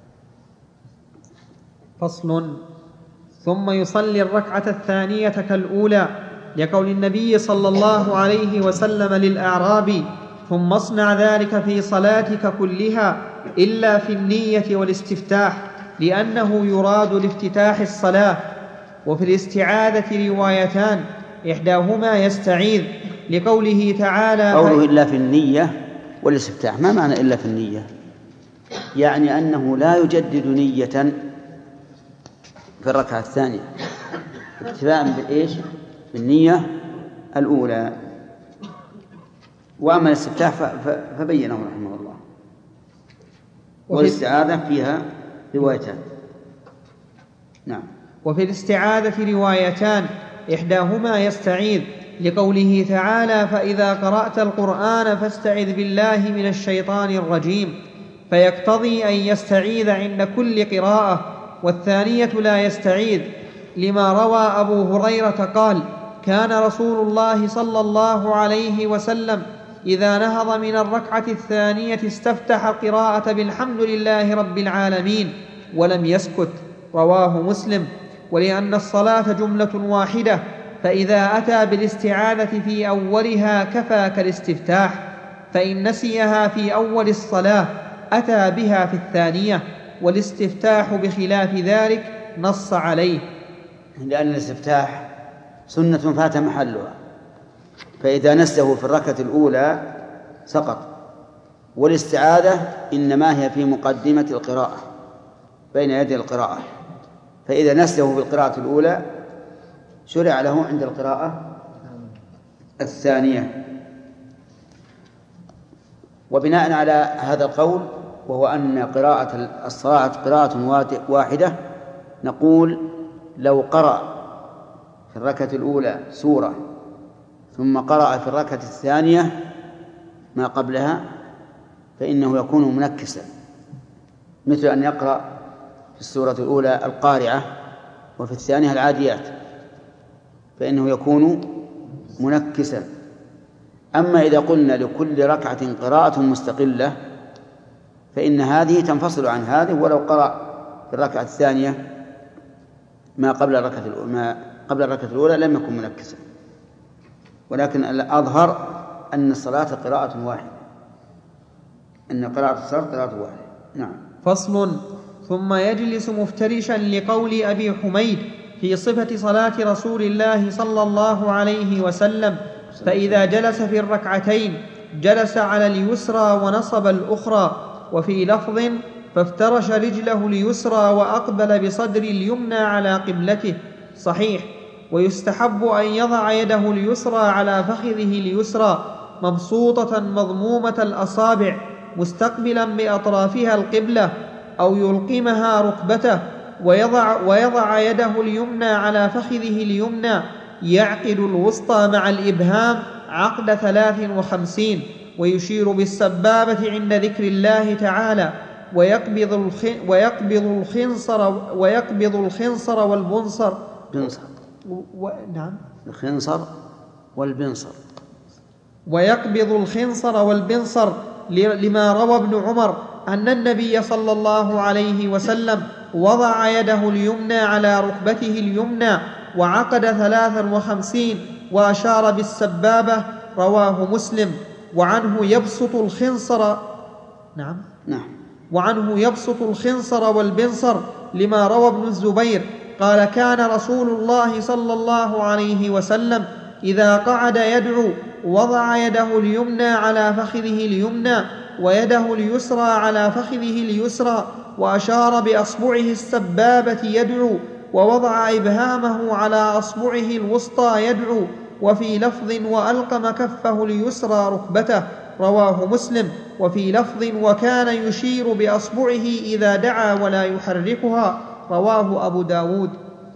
فصل. ثم يصلي الركعة الثانية كالأولى، لقول النبي صلى الله عليه وسلم للأعرابي: ثم اصنع ذلك في صلاتك كلها إلا في النية والاستفتاح، لأنه يراد لافتتاح الصلاة. وفي الاستعاذة روايتان، إحداهما يستعيذ، لقوله تعالى: قوله إلا في النية والاستفتاح، ما معنى إلا في النية؟ يعني أنه لا يجدد نية في الركعة الثانية، اتباعا بالإيش؟ بالنية الأولى. وأما الاستفتاح فبينه رحمه الله. والاستعاذة فيها روايتان. نعم. وفي الاستعاذة روايتان، إحداهما يستعيذ، لقوله تعالى: فإذا قرأت القرآن فاستعذ بالله من الشيطان الرجيم، فيقتضي أن يستعيذ عند كل قراءة. والثانية لا يستعيذ، لما روى أبو هريرة قال: كان رسول الله صلى الله عليه وسلم إذا نهض من الركعة الثانية استفتح القراءة بالحمد لله رب العالمين ولم يسكت. رواه مسلم. ولأن الصلاة جملة واحدة، فإذا أتى بالاستعاذة في أولها كفى كالاستفتاح، فإن نسيها في أول الصلاة أتى بها في الثانية، والاستفتاح بخلاف ذلك نص عليه. لأن الاستفتاح سنة فات محلها، فإذا نسيه في الركعة الأولى سقط. والاستعاذة إنما هي في مقدمة القراءة بين يدي القراءة، فإذا نسيه في القراءة الأولى شرع له عند القراءة الثانية. وبناء على هذا القول، وهو أن قراءة الصلاة قراءة واحدة، نقول لو قرأ في الركعة الأولى سورة ثم قرأ في الركعة الثانية ما قبلها فإنه يكون منكسا، مثل أن يقرأ في السورة الأولى القارعة وفي الثانية العاديات، فإنه يكون منكسا. أما إذا قلنا لكل ركعة قراءة مستقلة فإن هذه تنفصل عن هذه، ولو قرأ في الركعة الثانية ما قبل الركعة الأولى لم يكن منكسا. ولكن الأظهر أن الصلاة قراءة واحدة، أن قراءة الصلاة قراءة واحدة. نعم. فصل. ثم يجلس مفترشا، لقول أبي حميد: في صفة صلاة رسول الله صلى الله عليه وسلم، فإذا جلس في الركعتين جلس على اليسرى ونصب الأخرى. وفي لفظ: فافترش رجله اليسرى وأقبل بصدر اليمنى على قبلته. صحيح. ويستحب أن يضع يده اليسرى على فخذه اليسرى مبسوطة مضمومة الأصابع مستقبلا بأطرافها القبلة، أو يلقمها ركبته، ويضع يده اليمنى على فخذه اليمنى، يعقد الوسطى مع الإبهام عقد 53، ويشير بالسبابة عند ذكر الله تعالى، ويقبض الخنصر والبنصر. نعم، الخنصر والبنصر. ويقبض الخنصر والبنصر لما روى ابن عمر أن النبي صلى الله عليه وسلم وضع يده اليمنى على ركبته اليمنى وعقد 53 وأشار بالسبابة. رواه مسلم. وعنه يبسط الخنصر وعنه يبسط الخنصر والبنصر لما روى ابن الزبير قال: كان رسول الله صلى الله عليه وسلم إذا قعد يدعو وضع يده اليمنى على فخذه اليمنى ويده اليسرى على فخذه اليسرى، وأشار بأصبعه السبابة يدعو، ووضع إبهامه على أصبعه الوسطى يدعو. وفي لفظ: وألقم كفه اليسرى ركبته. رواه مسلم. وفي لفظ: وكان يشير بأصبعه إذا دعا ولا يحركها. رواه أبو داود.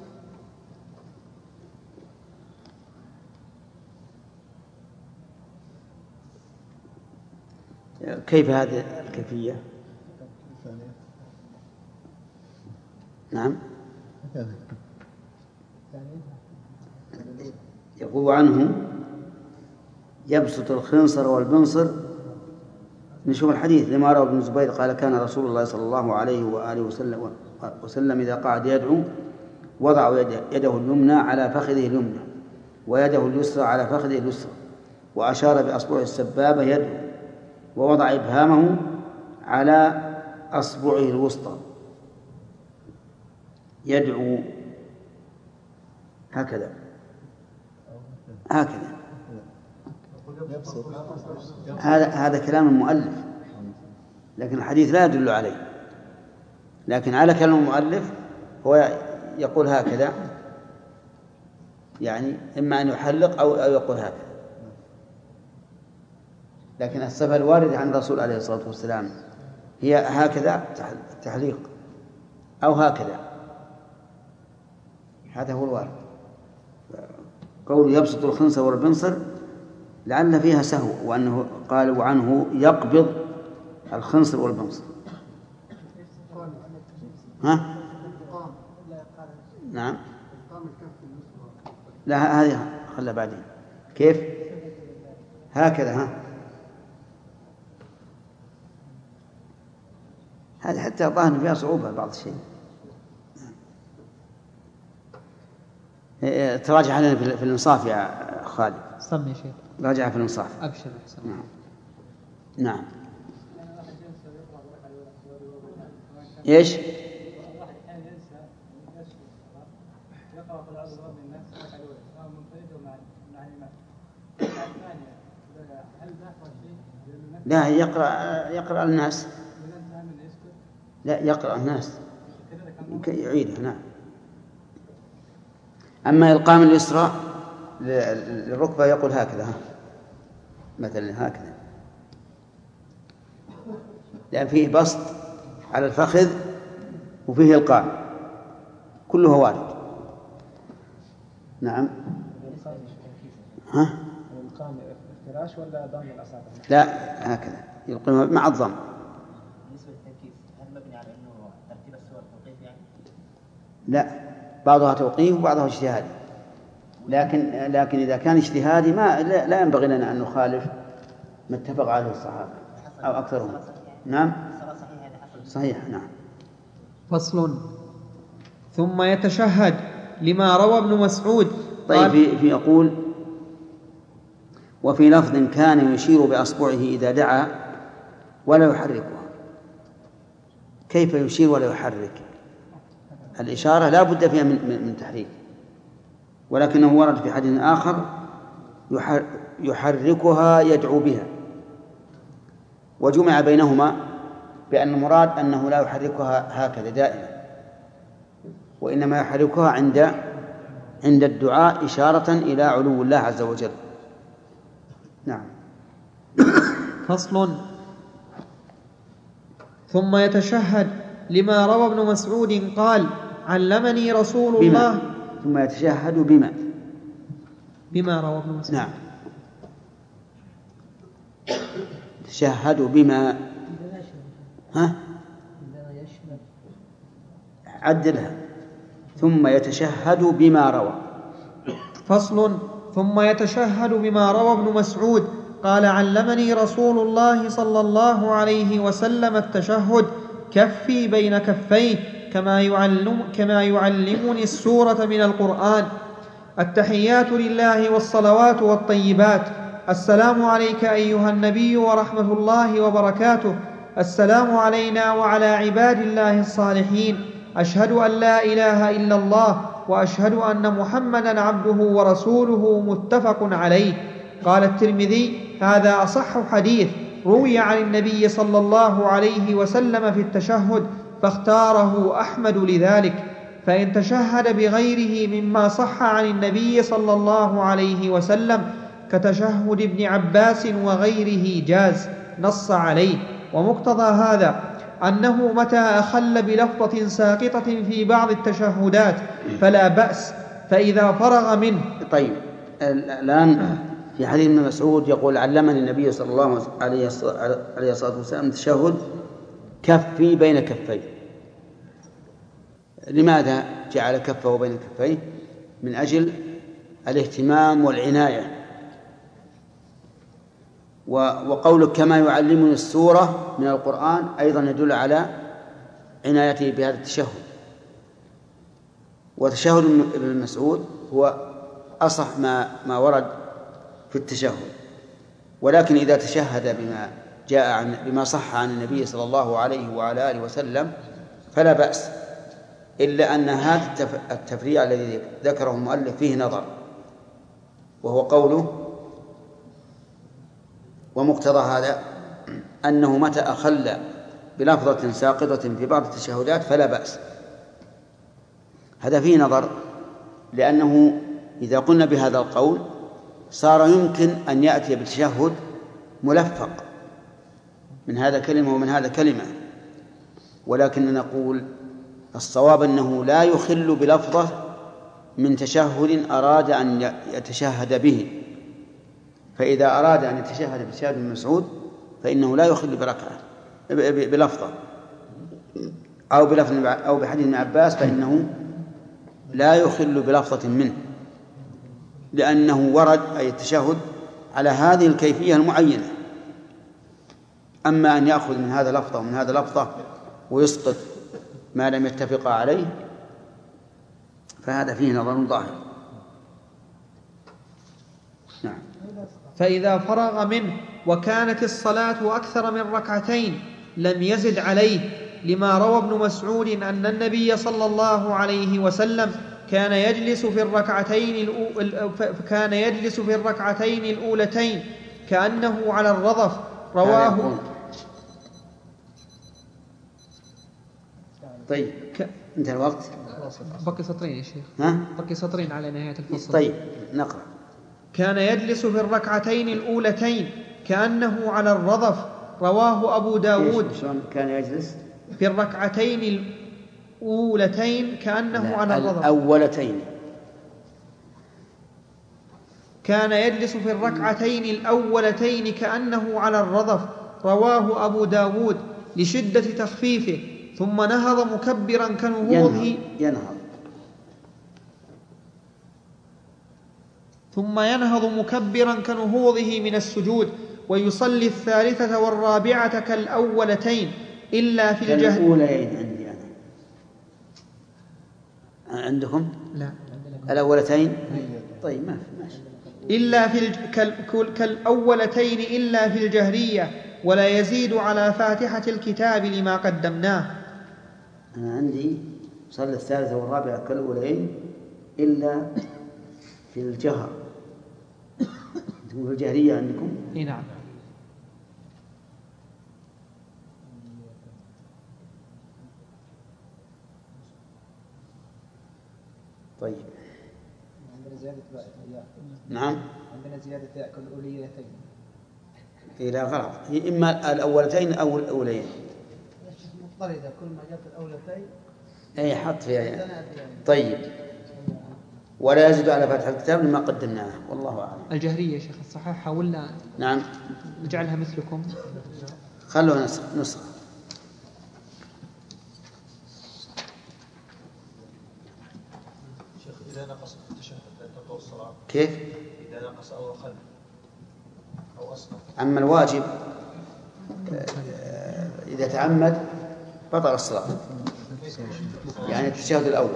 كيف هذه الكيفية؟ نعم، يقول عنه يبسط الخنصر والبنصر. نشوف الحديث لما روى ابن الزبير قال: كان رسول الله صلى الله عليه وآله وسلم إذا قعد يدعو وضع يده اليمنى على فخذه اليمنى ويده اليسرى على فخذه اليسرى، وأشار بأصبعه السبابة يدعو، ووضع إبهامه على أصبعه الوسطى يدعو. هكذا هذا كلام المؤلف، لكن الحديث لا يدل عليه. لكن على كلام المؤلف هو يقول هكذا، يعني إما أن يحلق أو يقول هكذا. لكن الصفة الواردة عن الرسول عليه الصلاة والسلام هي هكذا تحليق أو هكذا، هذا هو الوارد. قول يبسط الخنصر والبنصر لعل فيها سهو، وأنه قال وعنه يقبض الخنصر والبنصر. نعم، لا هذه خلها بعدين. كيف هكذا؟ هذه حتى ظاهر فيها صعوبة بعض الشيء. تراجع علينا في الإنصاف يا خالد. صم يا شيخ. راجع في الإنصاف. أبشر أحسن. نعم. إيش؟ لا، يقرأ الناس. لا، يقرأ الناس يعيدها. نعم. أما إلقام اليسرى للركبة يقول هكذا، مثلا هكذا، لأن فيه بسط على الفخذ وفيه إلقام، كله وارد. نعم. الإلقام افتراش ولا ضم الأصابع؟ لا، هكذا يلقم مع الضم. بالنسبة للتركيز هل مبني على أنه ترتيب السور توقيف يعني؟ لا، بعضها توقيف وبعضها اجتهادي، لكن إذا كان اجتهادي لا ينبغي لنا أن نخالف ما اتفق عليه الصحابة أو أكثرهم. نعم، صحيح. نعم. فصل. ثم يتشهد لما روى ابن مسعود. طيب، في يقول وفي لفظ كان يشير بأصبعه إذا دعا ولا يحركها. كيف يشير ولا يحرك؟ الإشارة لا بد فيها من تحريك. ولكنه ورد في حديث آخر يحركها يدعو بها، وجمع بينهما بأن المراد أنه لا يحركها هكذا دائما، وإنما يحركها عند الدعاء إشارة إلى علو الله عز وجل. نعم. فصل. ثم يتشهد لما روى ابن مسعود قال: علمني رسول الله. ثم يتشهد بما روى ابن مسعود. نعم. يتشهد بما عدلها. ثم يتشهد بما روى. فصل. ثم يتشهد بما روى ابن مسعود قال: علمني رسول الله صلى الله عليه وسلم التشهد كفي بين كفيه كما يعلمني السورة من القرآن: التحيات لله والصلوات والطيبات، السلام عليك أيها النبي ورحمة الله وبركاته، السلام علينا وعلى عباد الله الصالحين، أشهد أن لا إله إلا الله وأشهد أن محمدا عبده ورسوله، متفق عليه. قال الترمذي: هذا أصح حديث روي عن النبي صلى الله عليه وسلم في التشهد، فاختاره أحمد لذلك. فإن تشهد بغيره مما صح عن النبي صلى الله عليه وسلم كتشهد ابن عباس وغيره جاز، نص عليه. ومقتضى هذا أنه متى أخل بلفظة ساقطة في بعض التشهدات فلا بأس، فإذا فرغ منه. طيب، الآن في حديث ابن مسعود يقول: علمني النبي صلى الله عليه الصلاة والسلام التشهد كفي بين كفيه. لماذا جعل كفه بين كفيه؟ من أجل الاهتمام والعناية. وقولك كما يعلمني السورة من القرآن أيضا يدل على عنايته بهذا التشهد. وتشهد ابن مسعود هو أصح ما ورد في التشهد، ولكن إذا تشهد بما صح عن النبي صلى الله عليه وعلى آله وسلم فلا بأس، إلا أن هذا التفريع الذي ذكره المؤلف فيه نظر، وهو قوله: ومقتضى هذا أنه متى أخل بلفظة ساقطة في بعض التشهدات فلا بأس. هذا فيه نظر، لأنه إذا قلنا بهذا القول صار يمكن أن يأتي بالتشهد ملفق من هذا كلمة ومن هذا كلمة، ولكن نقول الصواب أنه لا يخل بلفظة من تشهد أراد أن يتشهد به. فإذا أراد أن يتشهد بتشهد ابن مسعود فإنه لا يخل بركعة بلفظة أو بحديث ابن عباس، فإنه لا يخل بلفظة منه، لأنه ورد أي التشهد على هذه الكيفية المعينة. أما أن يأخذ من هذا لفظة ومن هذا لفظة ويسقط ما لم يتفق عليه فهذا فيه نظر ظاهر. نعم. فإذا فرغ منه وكانت الصلاة أكثر من ركعتين لم يزد عليه، لما روى ابن مسعود أن النبي صلى الله عليه وسلم كان يجلس في الركعتين الأولتين كأنه على الرضف. رواه. طيب، انتهى الوقت. بقي سطرين يا شيخ. بقي سطرين على نهاية الفصل. طيب، نقرأ. كان يجلس في الركعتين الأولتين كأنه على الرضف. رواه أبو داود. شلون كان يجلس؟ في الركعتين الأولتين كأنه على الرضف. الأولتين. كان يجلس في الركعتين الأولتين كأنه على الرضف. رواه أبو داود لشدة تخفيفه. ثم نهض مكبرا كنهوضه. ثم ينهض مكبرا كنهوضه من السجود، ويصلي الثالثة والرابعة كالأولتين إلا في الجهر. الأولين عندي أنا. عندكم؟ لا. الأولتين. طيب، ماشي. إلا كالأولتين إلا في الجهرية، ولا يزيد على فاتحة الكتاب لما قدمناه. أنا عندي صلى الثالثة والرابعة كالأولين إلا في الجهر، تقول الجهرية عندكم؟ اي نعم. طيب. عندنا زيادة نعم. عندنا زيادة كل أوليتين. إلى غلط، هي إما الأولتين أو الأولين. مضطردة، كل ما جاءت الأولتين أي حط فيها يعني. طيب. ولا يزيد على فتح الكتاب لما قدمناه، والله أعلم. الجهرية يا شيخ الصحاح حاولنا نعم نجعلها مثلكم. خلونا نسخة. شيخ إذا نقص في التشهد تقول الصلاة كيف؟ إذا نقص أو أقل أو أسقط. أما الواجب إذا تعمد بطل الصلاة، يعني التشهد الأول.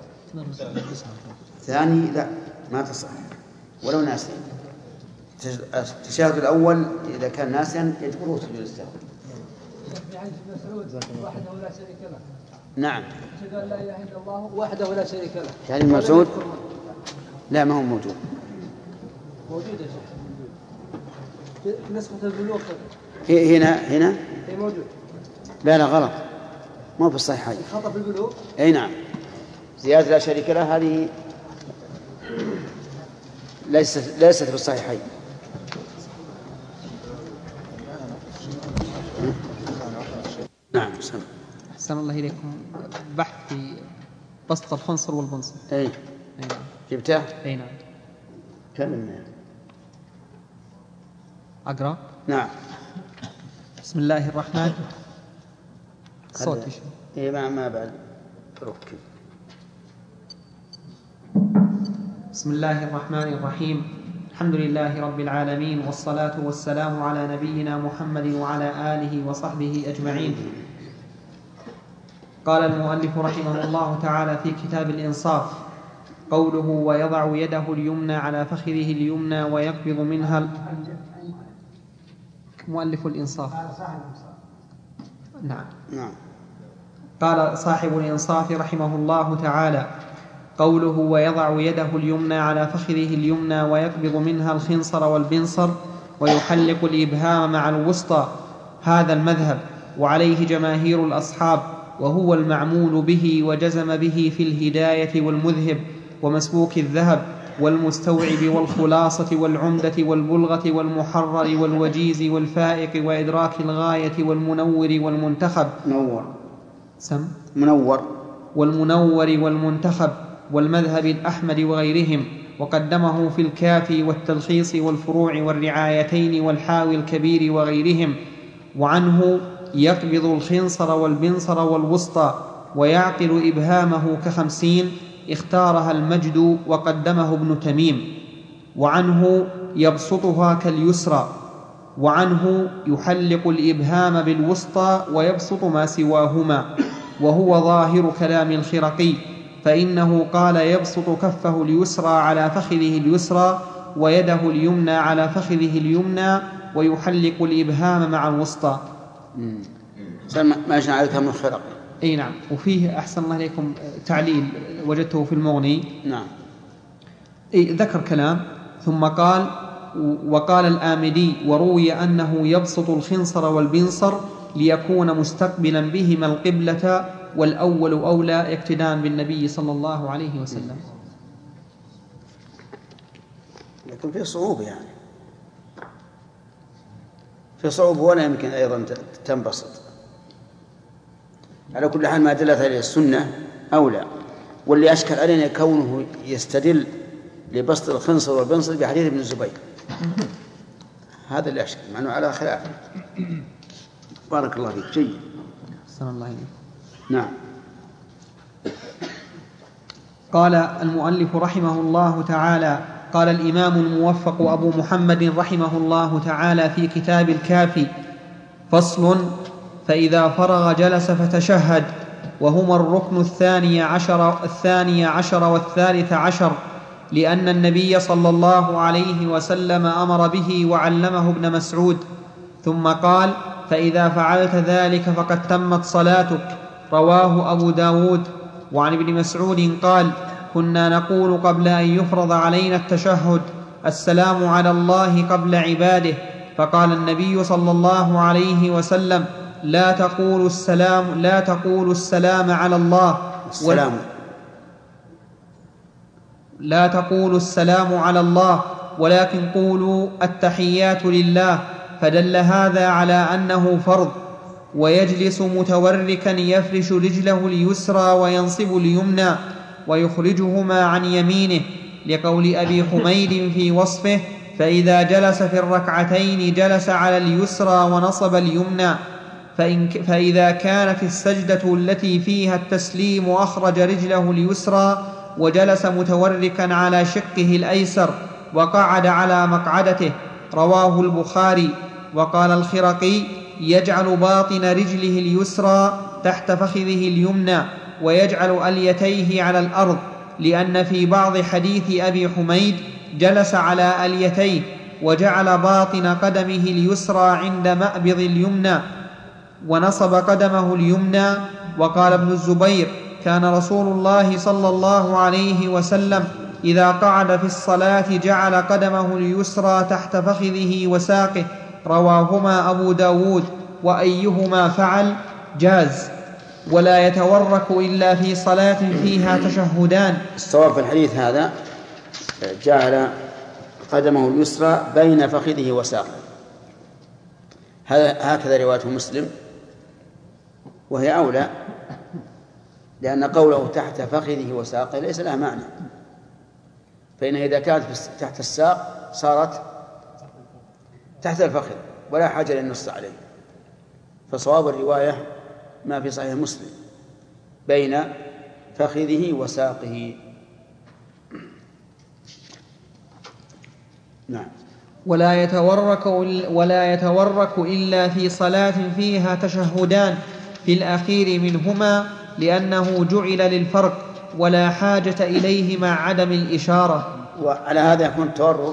الثاني لا ما تصح ولو ناسيا. التشهد الأول إذا كان ناسيا يجبره سجود السهو. في حديث ابن مسعود وحده لا شريك له. نعم. أشهد أن لا إله إلا الله وحده لا شريك له. في حديث ابن مسعود لا ما هو موجود. موجود يا شيخ. في نسخة البلوغ هنا هي موجود. لا غلط، ما في الصحيحين. خطأ في البلوغ. أي نعم. زيادة لا شريك له هذه ليست في الصحيحين. نعم. أحسن الله إليكم. بحث في بسط الخنصر والبنصر. أي نعم. جبته؟ أي نعم. كملنا. أقرأ؟ نعم. بسم الله الرحمن. صوت شيء. إيه ما بعد ركب. بسم الله الرحمن الرحيم. الحمد لله رب العالمين، والصلاة والسلام على نبينا محمد وعلى آله وصحبه أجمعين. قال المؤلف رحمه الله تعالى في كتاب الإنصاف: قوله ويضع يده اليمنى على فخذه اليمنى ويقبض منها مؤلف الإنصاف. نعم. قال صاحب الإنصاف رحمه الله تعالى: قوله ويضع يده اليمنى على فخذه اليمنى ويقبض منها الخنصر والبنصر ويحلق الإبهام مع الوسطى، هذا المذهب وعليه جماهير الأصحاب، وهو المعمول به وجزم به في الهداية والمذهب ومسبوك الذهب والمستوعب والخلاصة والعمدة والبلغة والمحرر والوجيز والفائق وإدراك الغاية والمنور والمنتخب والمنور والمنتخب والمذهب الأحمد وغيرهم، وقدمه في الكافي والتلخيص والفروع والرعايتين والحاوي الكبير وغيرهم. وعنه يقبض الخنصر والبنصر والوسطى ويعقل إبهامه ك50 اختارها المجد وقدمه ابن تميم. وعنه يبسطها كاليسرى. وعنه يحلق الإبهام بالوسطى ويبسط ما سواهما، وهو ظاهر كلام الخرقي، فإنه قال يبسط كفه اليسرى على فخذه اليسرى ويده اليمنى على فخذه اليمنى ويحلق الإبهام مع الوسطى. ما جاء عليك من الخرقي. أي نعم. وفيه أحسن الله إليكم تعليل وجدته في المغني. نعم. ذكر كلام ثم قال: وقال الآمدي: وروي أنه يبسط الخنصر والبنصر ليكون مستقبلا بهما القبلة، والأول أولى اقتداء بالنبي صلى الله عليه وسلم. لكن في صعوبة، يعني في صعوبة ولا يمكن أيضا تنبسط. على كل حال ما دلت عليه السنة أولى. واللي أشكل علينا كونه يستدل لبسط الخنصر والبنصر بحديث ابن الزبير، هذا اللي أشكل، مع أنه على خلاف. بارك الله فيك. جيد. السلام الله عليكم. نعم. قال المؤلف رحمه الله تعالى: قال الإمام الموفق أبو محمد رحمه الله تعالى في كتاب الكافي: فصل: فإذا فرغ جلس فتشهد، وهما الركن الثاني عشر والثالث عشر، لأن النبي صلى الله عليه وسلم أمر به وعلمه ابن مسعود. ثم قال: فإذا فعلت ذلك فقد تمت صلاتك. رواه أبو داود. وعن ابن مسعود قال: كنا نقول قبل أن يفرض علينا التشهد: السلام على الله قبل عباده. فقال النبي صلى الله عليه وسلم: لا تقولوا السلام على الله لا تقولوا السلام على الله، ولكن قولوا التحيات لله. فدل هذا على أنه فرض. ويجلس متوركا يفرش رجله اليسرى وينصب اليمنى ويخرجهما عن يمينه، لقول أبي حميد في وصفه: فإذا جلس في الركعتين جلس على اليسرى ونصب اليمنى. فإذا كانت السجدة التي فيها التسليم أخرج رجله اليسرى وجلس متوركا على شقه الأيسر وقعد على مقعدته. رواه البخاري. وقال الخرقي: يجعل باطن رجله اليسرى تحت فخذه اليمنى ويجعل أليتيه على الأرض، لأن في بعض حديث أبي حميد جلس على أليتيه وجعل باطن قدمه اليسرى عند مأبض اليمنى ونصب قدمه اليمنى. وقال ابن الزبير: كان رسول الله صلى الله عليه وسلم إذا قعد في الصلاة جعل قدمه اليسرى تحت فخذه وساقه. رواهما أبو داود. وأيهما فعل جاز. ولا يتورك إلا في صلاة فيها تشهدان. الصواب في الحديث هذا: جعل قدمه اليسرى بين فخذه وساقه. هكذا رواية مسلم، وهي أولى، لأن قوله تحت فخذه وساقه ليس لها معنى، فإن إذا كانت تحت الساق صارت تحت الفخذ ولا حاجة للنص عليه. فصواب الرواية ما في صحيح مسلم: بين فخذه وساقه. نعم. ولا يتورك إلا في صلاة فيها تشهدان في الأخير منهما، لأنه جعل للفرق ولا حاجة إليه مع عدم الإشارة. وعلى هذا يكون التورك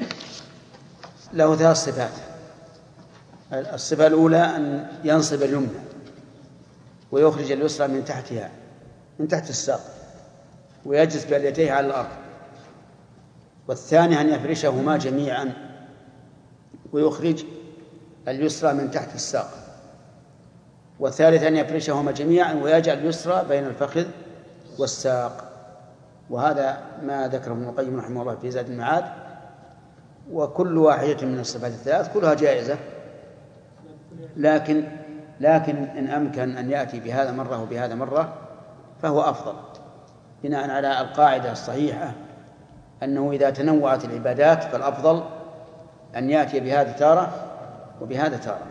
له 3 صفات. الصفة الأولى أن ينصب اليمنى ويخرج اليسرى من تحتها، من تحت الساق، ويجلس بيديه على الأرض. والثاني أن يفرشهما جميعا ويخرج اليسرى من تحت الساق. والثالث أن يفرشهما جميعا ويجعل اليسرى بين الفخذ والساق. وهذا ما ذكره ابن القيم رحمه الله في زاد المعاد. وكل واحدة من الصفات الثلاث كلها جائزة، لكن إن أمكن أن يأتي بهذا مرة وبهذا مرة فهو أفضل، بناء على القاعدة الصحيحة أنه إذا تنوعت العبادات فالأفضل أن يأتي بهذا تارة وبهذا تارة.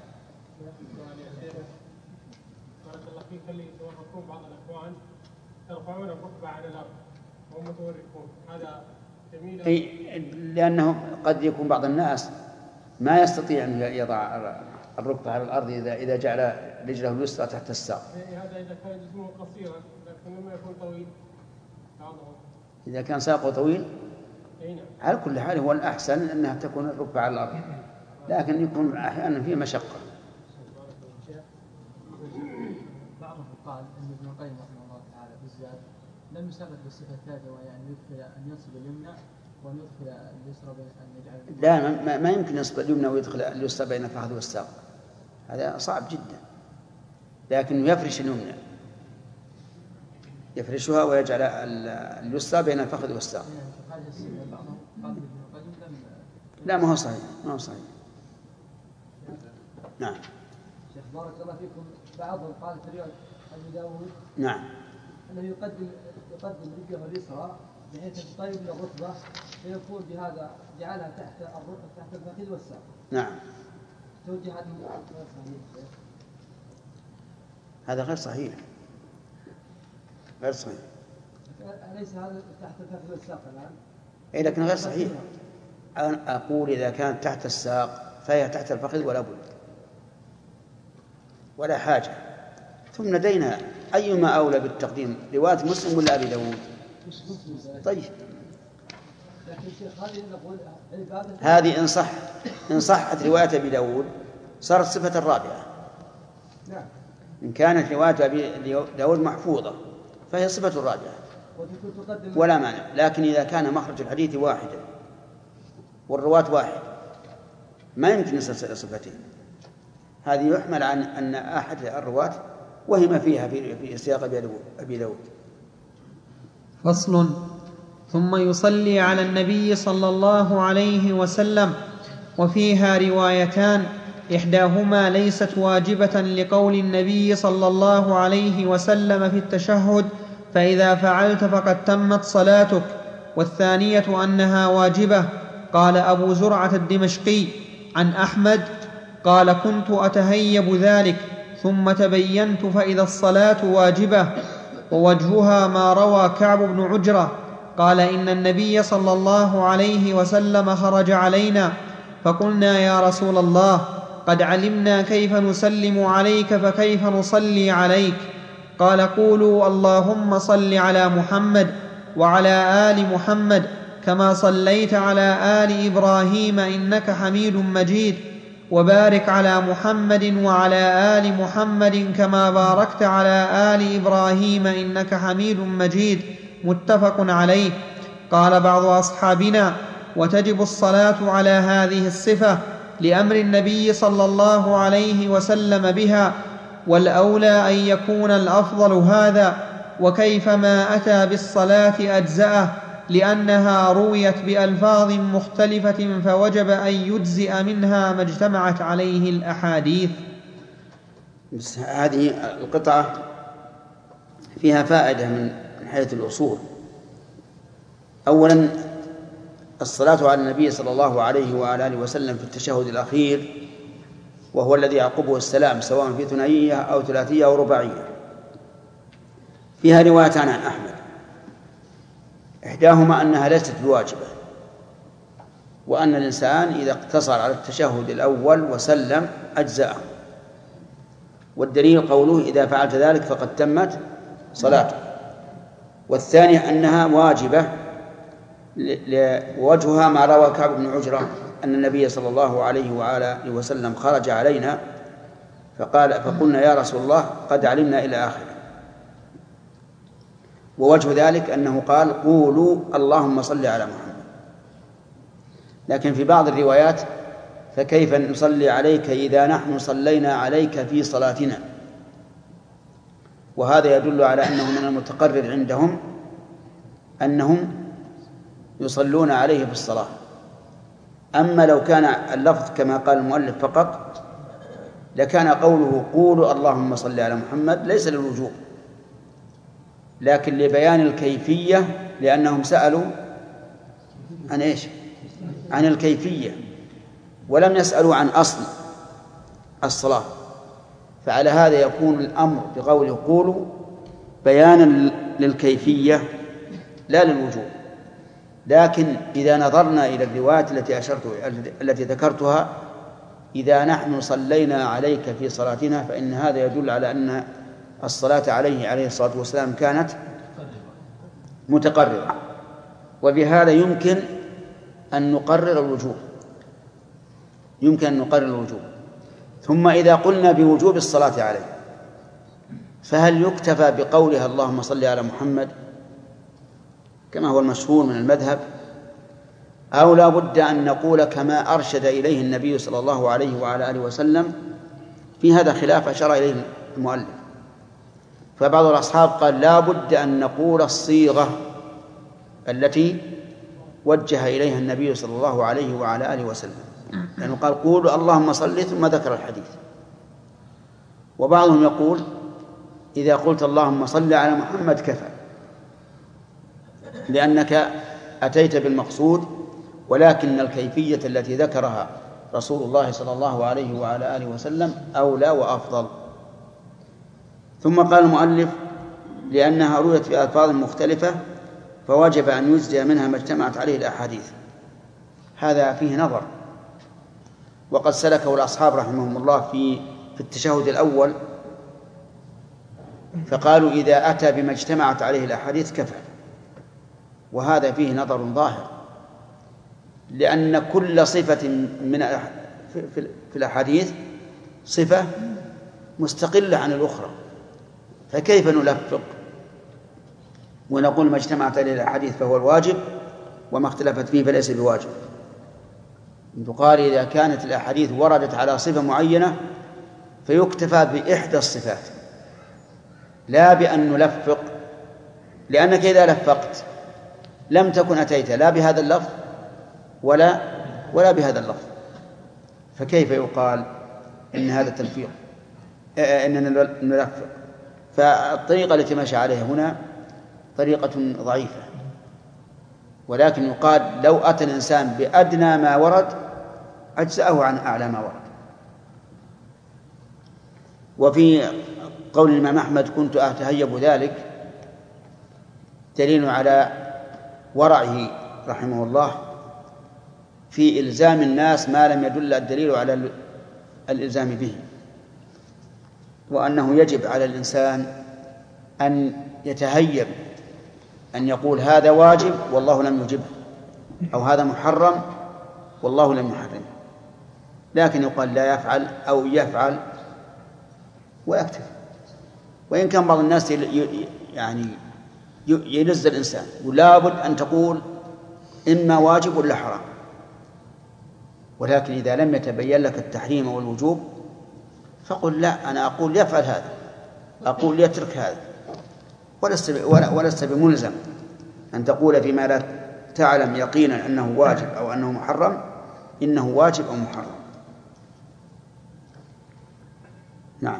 بارك الله فيك. اللي يتوركون بعض الأخوان يرفعون الركبة على الأرض وهم متوركون، هذا جميل. لأنه قد يكون بعض الناس ما يستطيع أن يضع الركبة على الأرض إذا جعل رجله اليسرى تحت الساق. هذا إذا كان جسمه قصيرا، لكن لما يكون طويل إذا كان ساقه طويل على كل حال هو الأحسن أنها تكون الركبة على الأرض، لكن يكون أحيانا فيه مشقة. بعضهم قال أن ابن القيم رحمه الله تعالى بالذات لم يسبق بالصفة الثالثة، وهي أن ينصب اليمنى وأن يدخل اليسرى بين أن يجعل. لا، ما يمكن ينصب اليمنى ويدخل اليسرى بين الفخذ والساق، هذا صعب جدا. لكن يفرش اليمنى، يفرشها ويجعل اليسرى بين الفخذ والساق. لا، ما هو صحيح، ما هو صحيح. نعم. شيخ بارك الله فيكم، بعضهم قال في رواية أبي داود نعم أنه يقدم رجله اليسرى بحيث تقرب من الركبة، فيكون بهذا جعلها تحت الفخذ والساق. نعم. توجه هذا غير صحيح، غير صحيح. أليس هذا تحت الفخذ والساق الآن؟ إيه، لكن غير صحيح. أنا أقول إذا كانت تحت الساق فهي تحت الفخذ ولا بد، ولا حاجة. ثم لدينا أيما أولى بالتقديم، رواية مسلم ولا أبي داود؟ طيب، هذه إن صحت رواية أبي داود صارت صفة الرابعة. إن كانت رواية أبي داود محفوظة فهي صفة الرابعة. ولا مانع، لكن إذا كان مخرج الحديث واحدا والرواة واحد ما يمكن يصل صفتين، هذه يحمل عن أن أحد الرواة وهم فيها في سياق أبي داود. فصل. ثم يصلي على النبي صلى الله عليه وسلم، وفيها روايتان، إحداهما ليست واجبة لقول النبي صلى الله عليه وسلم في التشهد: فإذا فعلت فقد تمت صلاتك، والثانية أنها واجبة. قال أبو زرعة الدمشقي عن أحمد قال: كنت أتهيب ذلك ثم تبينت فإذا الصلاة واجبة. ووجهها ما روى كعب بن عجرة قال: إن النبي صلى الله عليه وسلم خرج علينا فقلنا: يا رسول الله، قد علمنا كيف نسلم عليك فكيف نصلي عليك؟ قال: قولوا اللهم صل على محمد وعلى آل محمد كما صليت على آل إبراهيم إنك حميد مجيد، وبارك على محمد وعلى آل محمد كما باركت على آل إبراهيم إنك حميد مجيد، متفق عليه. قال بعض أصحابنا: وتجب الصلاة على هذه الصفة لأمر النبي صلى الله عليه وسلم بها، والأولى أن يكون الأفضل هذا، وكيفما أتى بالصلاة أجزأه، لأنها رويت بألفاظ مختلفة فوجب أن يجزئ منها ما اجتمعت عليه الأحاديث. هذه القطعة فيها فائدة من حيث الأصول. أولا، الصلاة على النبي صلى الله عليه وعلى آله وسلم في التشهد الأخير، وهو الذي يعقبه السلام، سواء في ثنائية أو ثلاثية أو رباعية، فيها روايتان عن أحمد، إحداهما أنها ليست بواجبة، وأن الإنسان إذا اقتصر على التشهد الأول وسلم أجزأه، والدليل قوله: إذا فعلت ذلك فقد تمت صلاته. والثانية أنها واجبة، ووجهها ما روى كعب بن عجرة أن النبي صلى الله عليه وعلى آله وسلم خرج علينا فقلنا: يا رسول الله، قد علمنا إلى آخره. ووجه ذلك أنه قال: قولوا اللهم صل على محمد. لكن في بعض الروايات: فكيف نصلي عليك إذا نحن صلينا عليك في صلاتنا. وهذا يدل على أنه من المتقرر عندهم أنهم يصلون عليه في الصلاة. أما لو كان اللفظ كما قال المؤلف فقط لكان قوله: قولوا اللهم صل على محمد ليس للوجوب، لكن لبيان الكيفية، لأنهم سألوا عن إيش؟ عن الكيفية، ولم يسألوا عن أصل الصلاة. فعلى هذا يكون الأمر بقوله قولوا بيانا للكيفية لا للوجوب. لكن إذا نظرنا إلى الروايات التي ذكرتها: إذا نحن صلينا عليك في صلاتنا، فإن هذا يدل على أن الصلاة عليه الصلاة والسلام كانت متقررة، وبهذا يمكن أن نقرر الوجوب. ثم إذا قلنا بوجوب الصلاة عليه، فهل يكتفى بقولها اللهم صل على محمد كما هو المشهور من المذهب، أو لا بد أن نقول كما أرشد إليه النبي صلى الله عليه وعلى آله وسلم؟ في هذا خلاف أشار إليه المؤلف. فبعض الأصحاب قال: لا بد أن نقول الصيغة التي وجه إليها النبي صلى الله عليه وعلى آله وسلم، لأنه قال: قولوا اللهم صل ثم ذكر الحديث. وبعضهم يقول: إذا قلت اللهم صل على محمد كفى، لأنك أتيت بالمقصود، ولكن الكيفية التي ذكرها رسول الله صلى الله عليه وعلى آله وسلم أولى وأفضل. ثم قال المؤلف: لأنها رويت بألفاظ مختلفة فوجب أن يجزي منها ما اجتمعت عليه الأحاديث. هذا فيه نظر، وقد سلكه الأصحاب رحمهم الله في التشهد الأول، فقالوا: إذا أتى بما اجتمعت عليه الأحاديث كفى. وهذا فيه نظر ظاهر، لأن كل صفة في الأحاديث صفة مستقلة عن الأخرى، فكيف نلفق؟ ونقول ما اجتمعت عليه الأحاديث فهو الواجب، وما اختلفت فيه فليس بواجب. يقال إذا كانت الأحاديث وردت على صفة معينة فيكتفى بإحدى الصفات لا بأن نلفق، لأنك إذا لفقت لم تكن أتيت لا بهذا اللفظ ولا بهذا اللفظ، فكيف يقال إن هذا التلفيق إننا نلفق؟ فالطريقة التي مشى عليها هنا طريقة ضعيفة، ولكن يقال لو أتى الإنسان بأدنى ما ورد أجزأه عن أعلى ما ورد. وفي قول الإمام أحمد كنت أتهيب ذلك دليل على ورعه رحمه الله في إلزام الناس ما لم يدل الدليل على الإلزام به، وأنه يجب على الإنسان أن يتهيب أن يقول هذا واجب والله لم يجبه، أو هذا محرم والله لم يحرمه، لكن يقال لا يفعل أو يفعل ويكتفي. وإن كان بعض الناس يعني يلز الإنسان ولا بد أن تقول إما واجب ولا حرام، ولكن إذا لم يتبين لك التحريم والوجوب فقل لا، أنا أقول يفعل هذا، أقول يترك هذا، ولست بملزم أن تقول فيما لا تعلم يقينا أنه واجب أو أنه محرم إنه واجب أو محرم. نعم.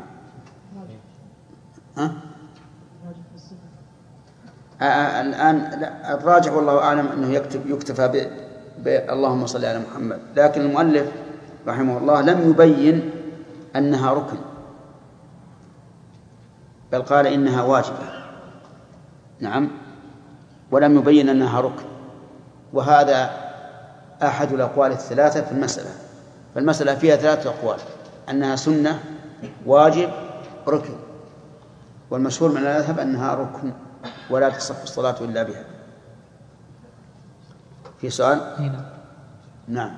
الآن الراجح والله أعلم أنه يكتفى اللهم صل على محمد، لكن المؤلف رحمه الله لم يبين أنها ركن، بل قال إنها واجبة. نعم، ولم يبين أنها ركن، وهذا أحد الأقوال الثلاثة في المسألة. فالمسألة فيها ثلاثة أقوال: أنها سنة، واجب، ركن. والمشهور من المذهب أنها ركن ولا تصح الصلاة إلا بها. في سؤال؟ نعم.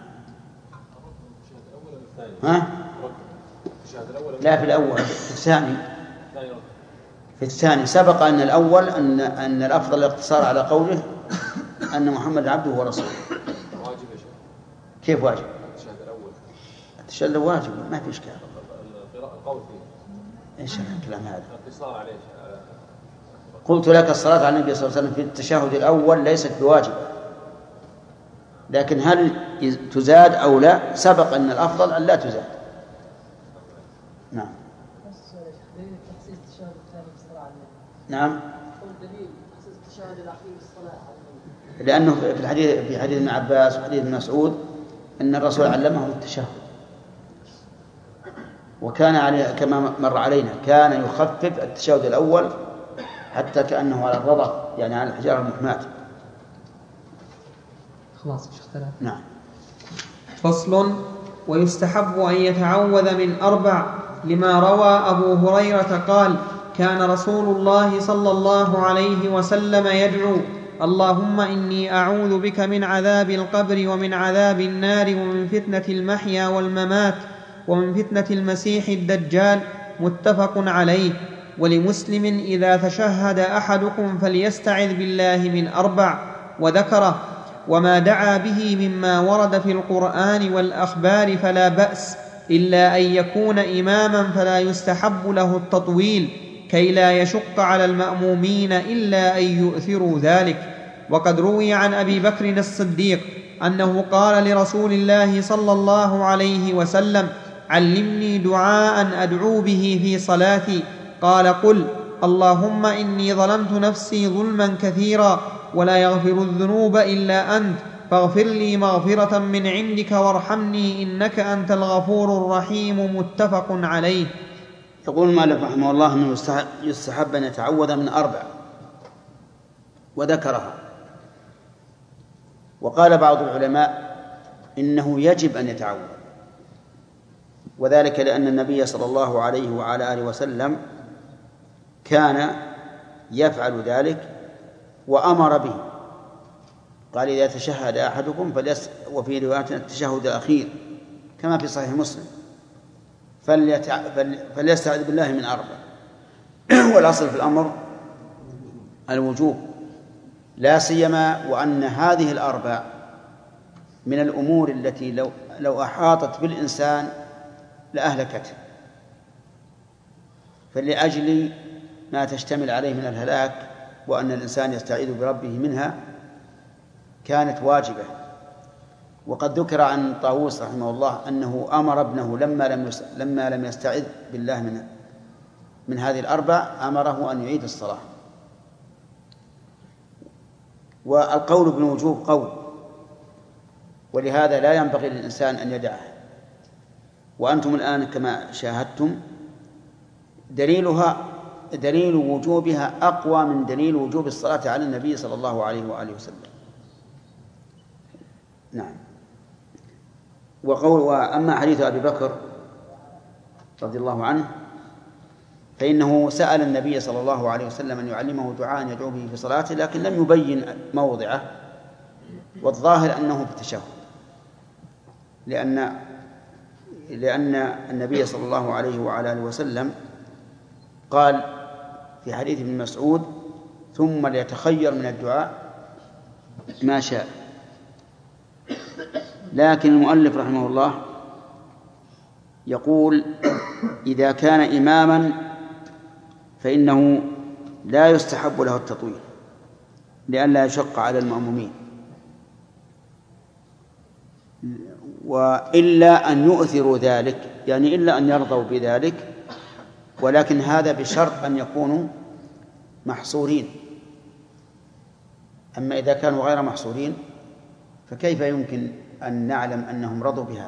ها؟ لا، في الأول. في الثاني. في الثاني سبق أن الأول أن الأفضل الاقتصار على قوله أن محمد عبده ورسوله. واجب يا شيخ. كيف واجب؟ التشهد الأول. التشهد واجب، ما في إشكال. القول فيه. إيش الكلام هذا؟ الاقتصار عليه. قلت لك الصلاة على النبي صلى الله عليه وسلم في التشهد الأول ليست بواجبة، لكن هل تزاد أو لا؟ سبق أن الأفضل أن لا تزاد. نعم. نعم. لأنه في حديث ابن عباس وحديث ابن مسعود أن الرسول علمهم التشهد، وكان عليه كما مر علينا كان يخفف التشهد الأول حتى كأنه على الرضع، يعني على الحجارة المحماة. خلاص. نعم. فصل: ويستحب أن يتعوذ من 4 لما روى أبو هريرة قال: كان رسول الله صلى الله عليه وسلم يدعو: اللهم إني أعوذ بك من عذاب القبر ومن عذاب النار ومن فتنة المحيا والممات ومن فتنة المسيح الدجال. متفق عليه. ولمسلم: إذا تشهد أحدكم فليستعذ بالله من 4. وذكره: وما دعا به مما ورد في القرآن والأخبار فلا بأس، إلا أن يكون إماما فلا يستحب له التطويل كي لا يشق على المأمومين إلا أن يؤثروا ذلك. وقد روي عن أبي بكر الصديق أنه قال لرسول الله صلى الله عليه وسلم: علمني دعاء أدعو به في صلاتي. قال: قل: اللهم إني ظلمت نفسي ظلما كثيرا ولا يغفر الذنوب إلا أنت، فاغفر لي مغفرة من عندك وارحمني إنك أنت الغفور الرحيم. متفق عليه. يقول المؤلف رحمه الله أنه يستحب أن يتعوذ من 4 وذكرها. وقال بعض العلماء إنه يجب أن يتعوذ، وذلك لأن النبي صلى الله عليه وعلى آله وسلم كان يفعل ذلك وأمر به. قال: إذا تشهد أحدكم وفي رواية التشهد الأخير كما في صحيح مسلم فليستعذ بالله من 4. والأصل في الأمر الوجوب، لا سيما وأن هذه الأربع من الأمور التي لو أحاطت بالإنسان لأهلكته، فلأجل ما تشتمل عليه من الهلاك وأن الإنسان يستعيذ بربه منها كانت واجبة. وقد ذكر عن طاووس رحمه الله أنه أمر ابنه لما لم يستعذ بالله من هذه الأربع أمره أن يعيد الصلاة. والقول بالوجوب قول، ولهذا لا ينبغي للإنسان أن يدعه. وأنتم الآن كما شاهدتم دليل وجوبها أقوى من دليل وجوب الصلاة على النبي صلى الله عليه وآله وسلم. نعم. وأما حديث أبي بكر رضي الله عنه فإنه سأل النبي صلى الله عليه وسلم أن يعلمه دعاء يدعو به في صلاته، لكن لم يبين موضعه، والظاهر أنه في التشهد، لأن النبي صلى الله عليه وعلى آله وسلم قال في حديث ابن مسعود: ثم ليتخير من الدعاء ما شاء. لكن المؤلف رحمه الله يقول: إذا كان إماما فإنه لا يستحب له التطويل لئلا يشق على المأمومين، وإلا أن يؤثروا ذلك، يعني إلا أن يرضوا بذلك، ولكن هذا بشرط أن يكونوا محصورين. أما إذا كانوا غير محصورين فكيف يمكن أن نعلم أنهم رضوا بهذا؟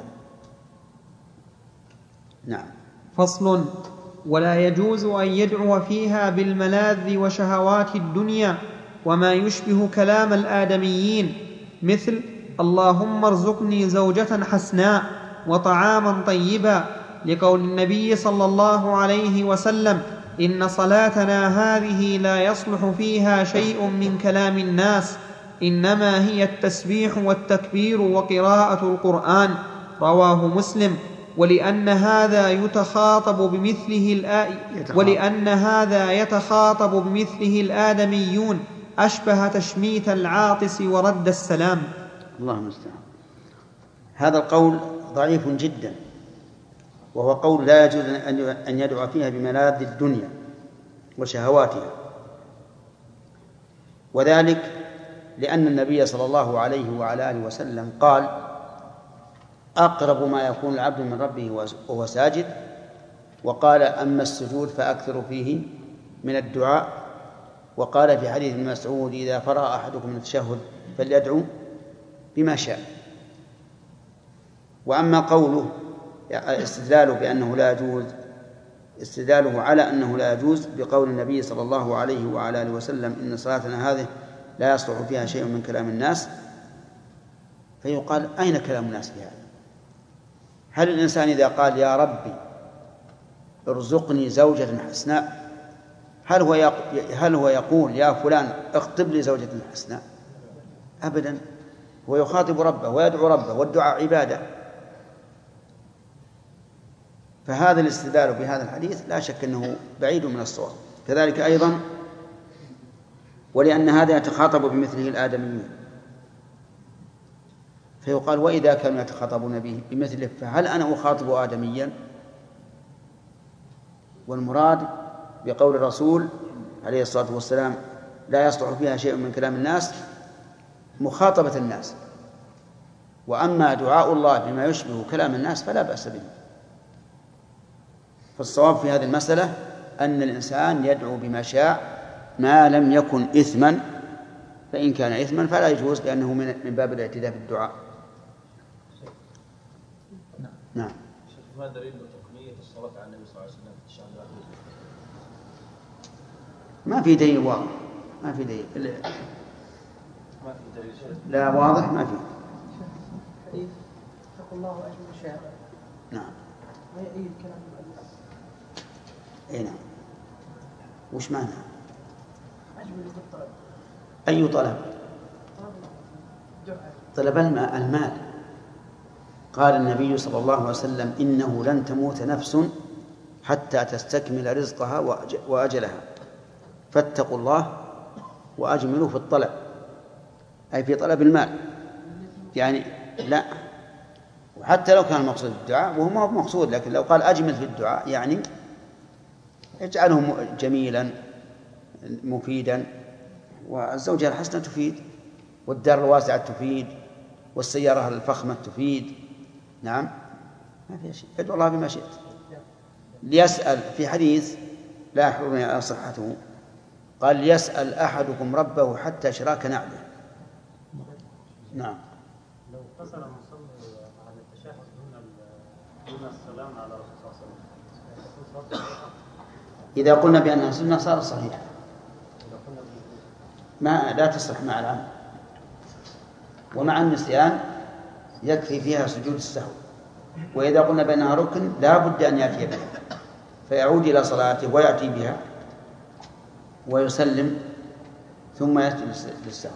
نعم. فصل: ولا يجوز أن يدعو فيها بالملاذ وشهوات الدنيا وما يشبه كلام الآدميين، مثل: اللهم ارزقني زوجة حسناء وطعاما طيبا، لقول النبي صلى الله عليه وسلم: إن صلاتنا هذه لا يصلح فيها شيء من كلام الناس، إنما هي التسبيح والتكبير وقراءة القرآن. رواه مسلم. ولأن هذا يتخاطب بمثله الآدميون أشبه تشميت العاطس ورد السلام. الله المستعان. هذا القول ضعيف جدا، وهو قول لا يجوز أن يدعو فيها بملاذ الدنيا وشهواتها، وذلك لأن النبي صلى الله عليه وعلى آله وسلم قال: أقرب ما يكون العبد من ربه وهو ساجد، وقال: أما السجود فأكثر فيه من الدعاء، وقال في حديث ابن مسعود: إذا فرغ أحدكم من التشهد فليدعو بما شاء. وأما قوله استدلاله على أنه لا يجوز بقول النبي صلى الله عليه وعلى آله وسلم: إن صلاتنا هذه لا يصلح فيها شيء من كلام الناس، فيقال: أين كلام الناس في هذا؟ هل الإنسان إذا قال: يا ربي ارزقني زوجة حسناء، هل هو يقول: يا فلان اخطب لي زوجة حسناء؟ أبدا، هو يخاطب ربه ويدعو ربه، والدعاء عبادة. فهذا الاستدلال بهذا الحديث لا شك أنه بعيد من الصواب. كذلك أيضا ولأن هذا يتخاطب بمثله الآدميين، فيقال: وإذا كانوا يتخاطبون بمثله فهل أنا أخاطب آدميا؟ والمراد بقول الرسول عليه الصلاة والسلام: لا يصلح فيها شيء من كلام الناس، مخاطبة الناس. وأما دعاء الله بما يشبه كلام الناس فلا بأس به. فالصواب في هذه المسألة أن الإنسان يدعو بما شاء ما لم يكن إثما، فإن كان إثما فلا يجوز، لأنه من باب الاعتداء في الدعاء. نعم. ما دليل تقنية الصلاة على النبي صلى الله عليه وسلم في الشهر؟ ما في دليل واضح، ما في دليل. لا واضح، ما في. حديث اتقوا الله وأجمل الشهادة. نعم. ويأيد كلام المؤلف. أي نعم. وش معنى؟ أجمل الطلب. أي طلب؟ طلب المال. قال النبي صلى الله عليه وسلم: إنه لن تموت نفس حتى تستكمل رزقها وأجلها، فاتقوا الله وأجملوا في الطلب. أي في طلب المال يعني لا، وحتى لو كان المقصود الدعاء وهو ما هو مقصود، لكن لو قال أجمل في الدعاء يعني اجعله جميلا مفيدا. والزوجة الحسنة تفيد، والدار الواسعة تفيد، والسيارة الفخمة تفيد. نعم ما في شيء، ادعو الله بما شئت. ليسأل في حديث لا يحرمني على صحته، قال ليسأل أحدكم ربه حتى شراك نعله. نعم. لو قصر المصلي على التشهد دون السلام على رسول الله صلى الله عليه وسلم إذا قلنا بأنها سنة صار صحيح، ما لا تصح مع العمد، ومع النسيان يكفي فيها سجود السهو. وإذا قلنا بأنها ركن لا بد أن يأتي بها، فيعود إلى صلاته ويأتي بها ويسلم ثم يسجد للسهو.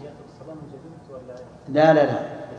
لا لا لا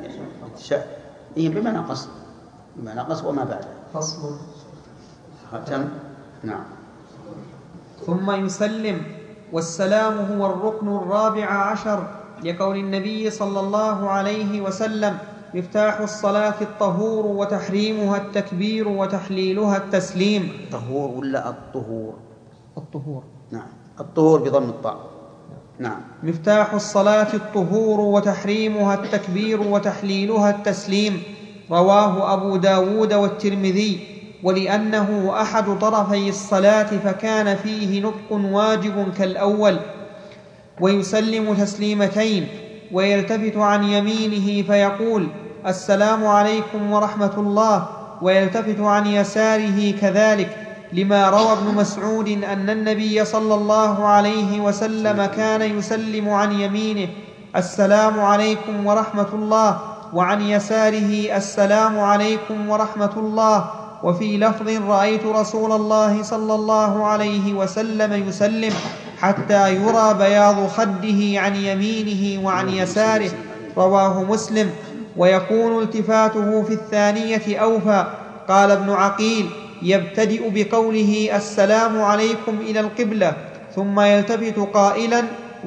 بما نقص وما بعده فصل. ختم. نعم. ثم يسلم، والسلام هو الركن الرابع عشر، لقول النبي صلى الله عليه وسلم: مفتاح الصلاة الطهور، وتحريمها التكبير، وتحليلها التسليم. الطهور ولا الطهور؟ الطهور. نعم، الطهور بضم الطاء. نعم. مفتاح الصلاة الطهور، وتحريمها التكبير، وتحليلها التسليم. رواه أبو داود والترمذي. ولأنه أحد طرفي الصلاة فكان فيه نطق واجب كالأول. ويسلم تسليمتين، ويلتفت عن يمينه فيقول: السلام عليكم ورحمة الله، ويلتفت عن يساره كذلك، لما روى ابن مسعود أن النبي صلى الله عليه وسلم كان يسلم عن يمينه: السلام عليكم ورحمة الله، وعن يساره: السلام عليكم ورحمة الله. وفي لفظ: رأيت رسول الله صلى الله عليه وسلم يسلم حتى يرى بياض خده عن يمينه وعن يساره. رواه مسلم. ويكون التفاته في الثانية أوفى. قال ابن عقيل: يبتدئ بقوله: السلام عليكم إلى القبلة، ثم يلتفت قائلا: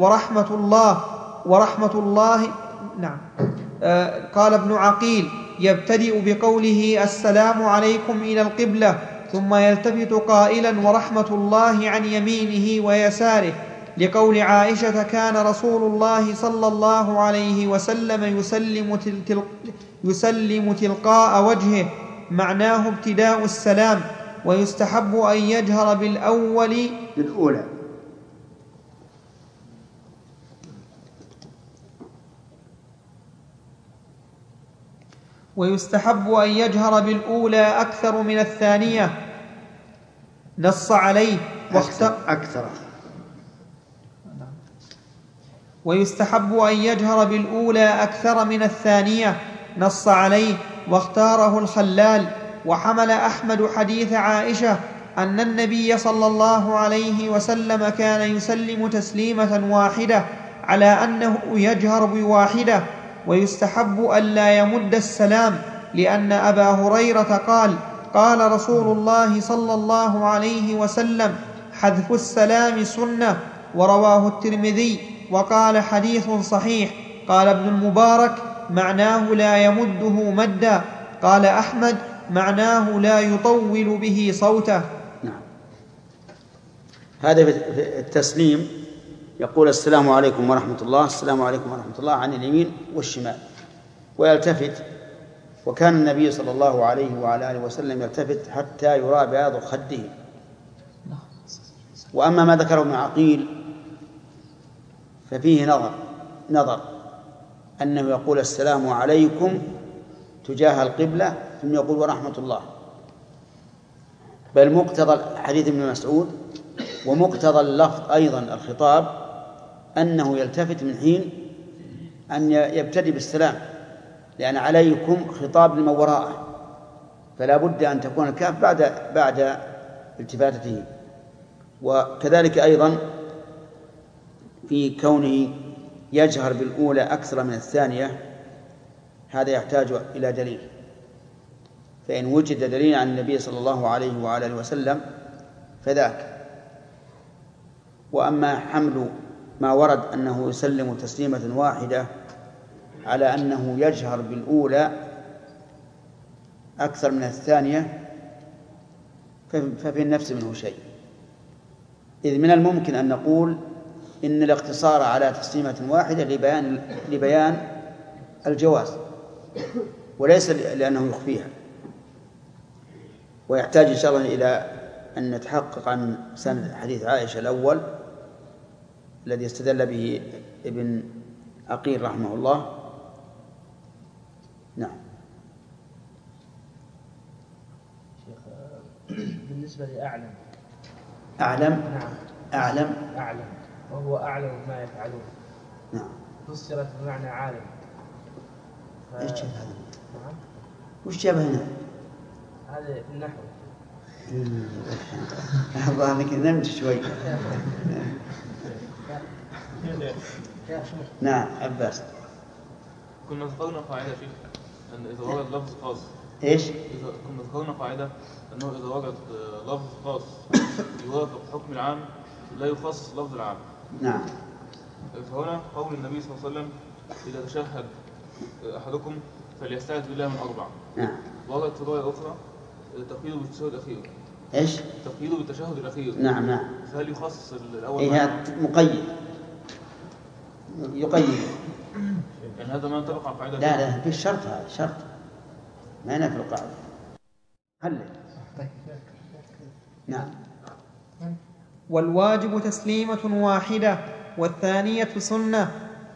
ورحمة الله. نعم. قال ابن عقيل: يبتدئ بقوله: السلام عليكم إلى القبلة، ثم يلتفت قائلا: ورحمة الله عن يمينه ويساره، لقول عائشة: كان رسول الله صلى الله عليه وسلم يسلم تلقاء وجهه، معناه ابتداء السلام. ويستحب أن يجهر بالأولى أكثر من الثانية، نص عليه ويستحب أن يجهر بالأولى أكثر من الثانية، نص عليه، واختاره الخلال. وحمل أحمد حديث عائشة أن النبي صلى الله عليه وسلم كان يسلم تسليمة واحدة على أنه يجهر بواحدة. ويستحب ألا يمد السلام، لأن أبا هريرة قال: قال رسول الله صلى الله عليه وسلم: حذف السلام سنة. ورواه الترمذي وقال: حديث صحيح. قال ابن المبارك: معناه لا يمده مدا. قال أحمد: معناه لا يطول به صوته. نعم. هذا في التسليم يقول: السلام عليكم ورحمة الله، السلام عليكم ورحمة الله، عن اليمين والشمال، ويلتفت. وكان النبي صلى الله عليه وعلى آله وسلم يلتفت حتى يرى بياض خده. وأما ما ذكره ابن عقيل ففيه نظر أنه يقول: السلام عليكم تجاه القبلة، ثم يقول: ورحمة الله. بل مقتضى حديث ابن مسعود ومقتضى اللفظ أيضا الخطاب أنه يلتفت من حين أن يبتدي بالسلام، لأن عليكم خطاب لمن وراءه، فلا بد أن تكون الكاف بعد التفاتته. وكذلك أيضا في كونه يجهر بالأولى أكثر من الثانية، هذا يحتاج إلى دليل، فإن وجد دليل عن النبي صلى الله عليه وعلى آله وسلم فذاك. وأما حمل ما ورد أنه يسلم تسليمة واحدة على أنه يجهر بالأولى أكثر من الثانية ففي النفس منه شيء، إذ من الممكن أن نقول إن الاقتصار على تسليمة واحدة لبيان الجواز وليس لأنه يخفيها. ويحتاج إن شاء الله إلى أن نتحقق عن سند حديث عائشة الأول الذي استدل به ابن عقيل رحمه الله. نعم. شيخ بالنسبة لأعلم نعم. أعلم وهو أعلم ما يفعلون. نعم. فسرت بمعنى عالم. إيش جاب هذا؟ نعم. وش جاب هنا؟ هذا في النحو. الله أنك نمت شوي. نعم عباس. كنا ذكرنا قاعدة شيخ أن إذا ورد لفظ خاص. إيش؟ كنا ذكرنا قاعدة أنه إذا ورد لفظ خاص يوافق حكم العام لا يخصص لفظ العام. نعم. فهنا قول النبي صلى الله عليه وسلم إذا تشهد أحدكم فليستعذ بالله من 4. نعم. ورد في رواية أخرى تقييده بالتشهد الأخير. إيش؟ تقييده بالتشهد الأخير. نعم. فهل يخصص الأول؟ إيه مقيد. يقيد. يعني هذا ما ينطبق على القاعدة. لا في الشرط، هذا شرط ما نفي القاعدة. هل نعم. والواجب تسليمة واحدة والثانية سنة،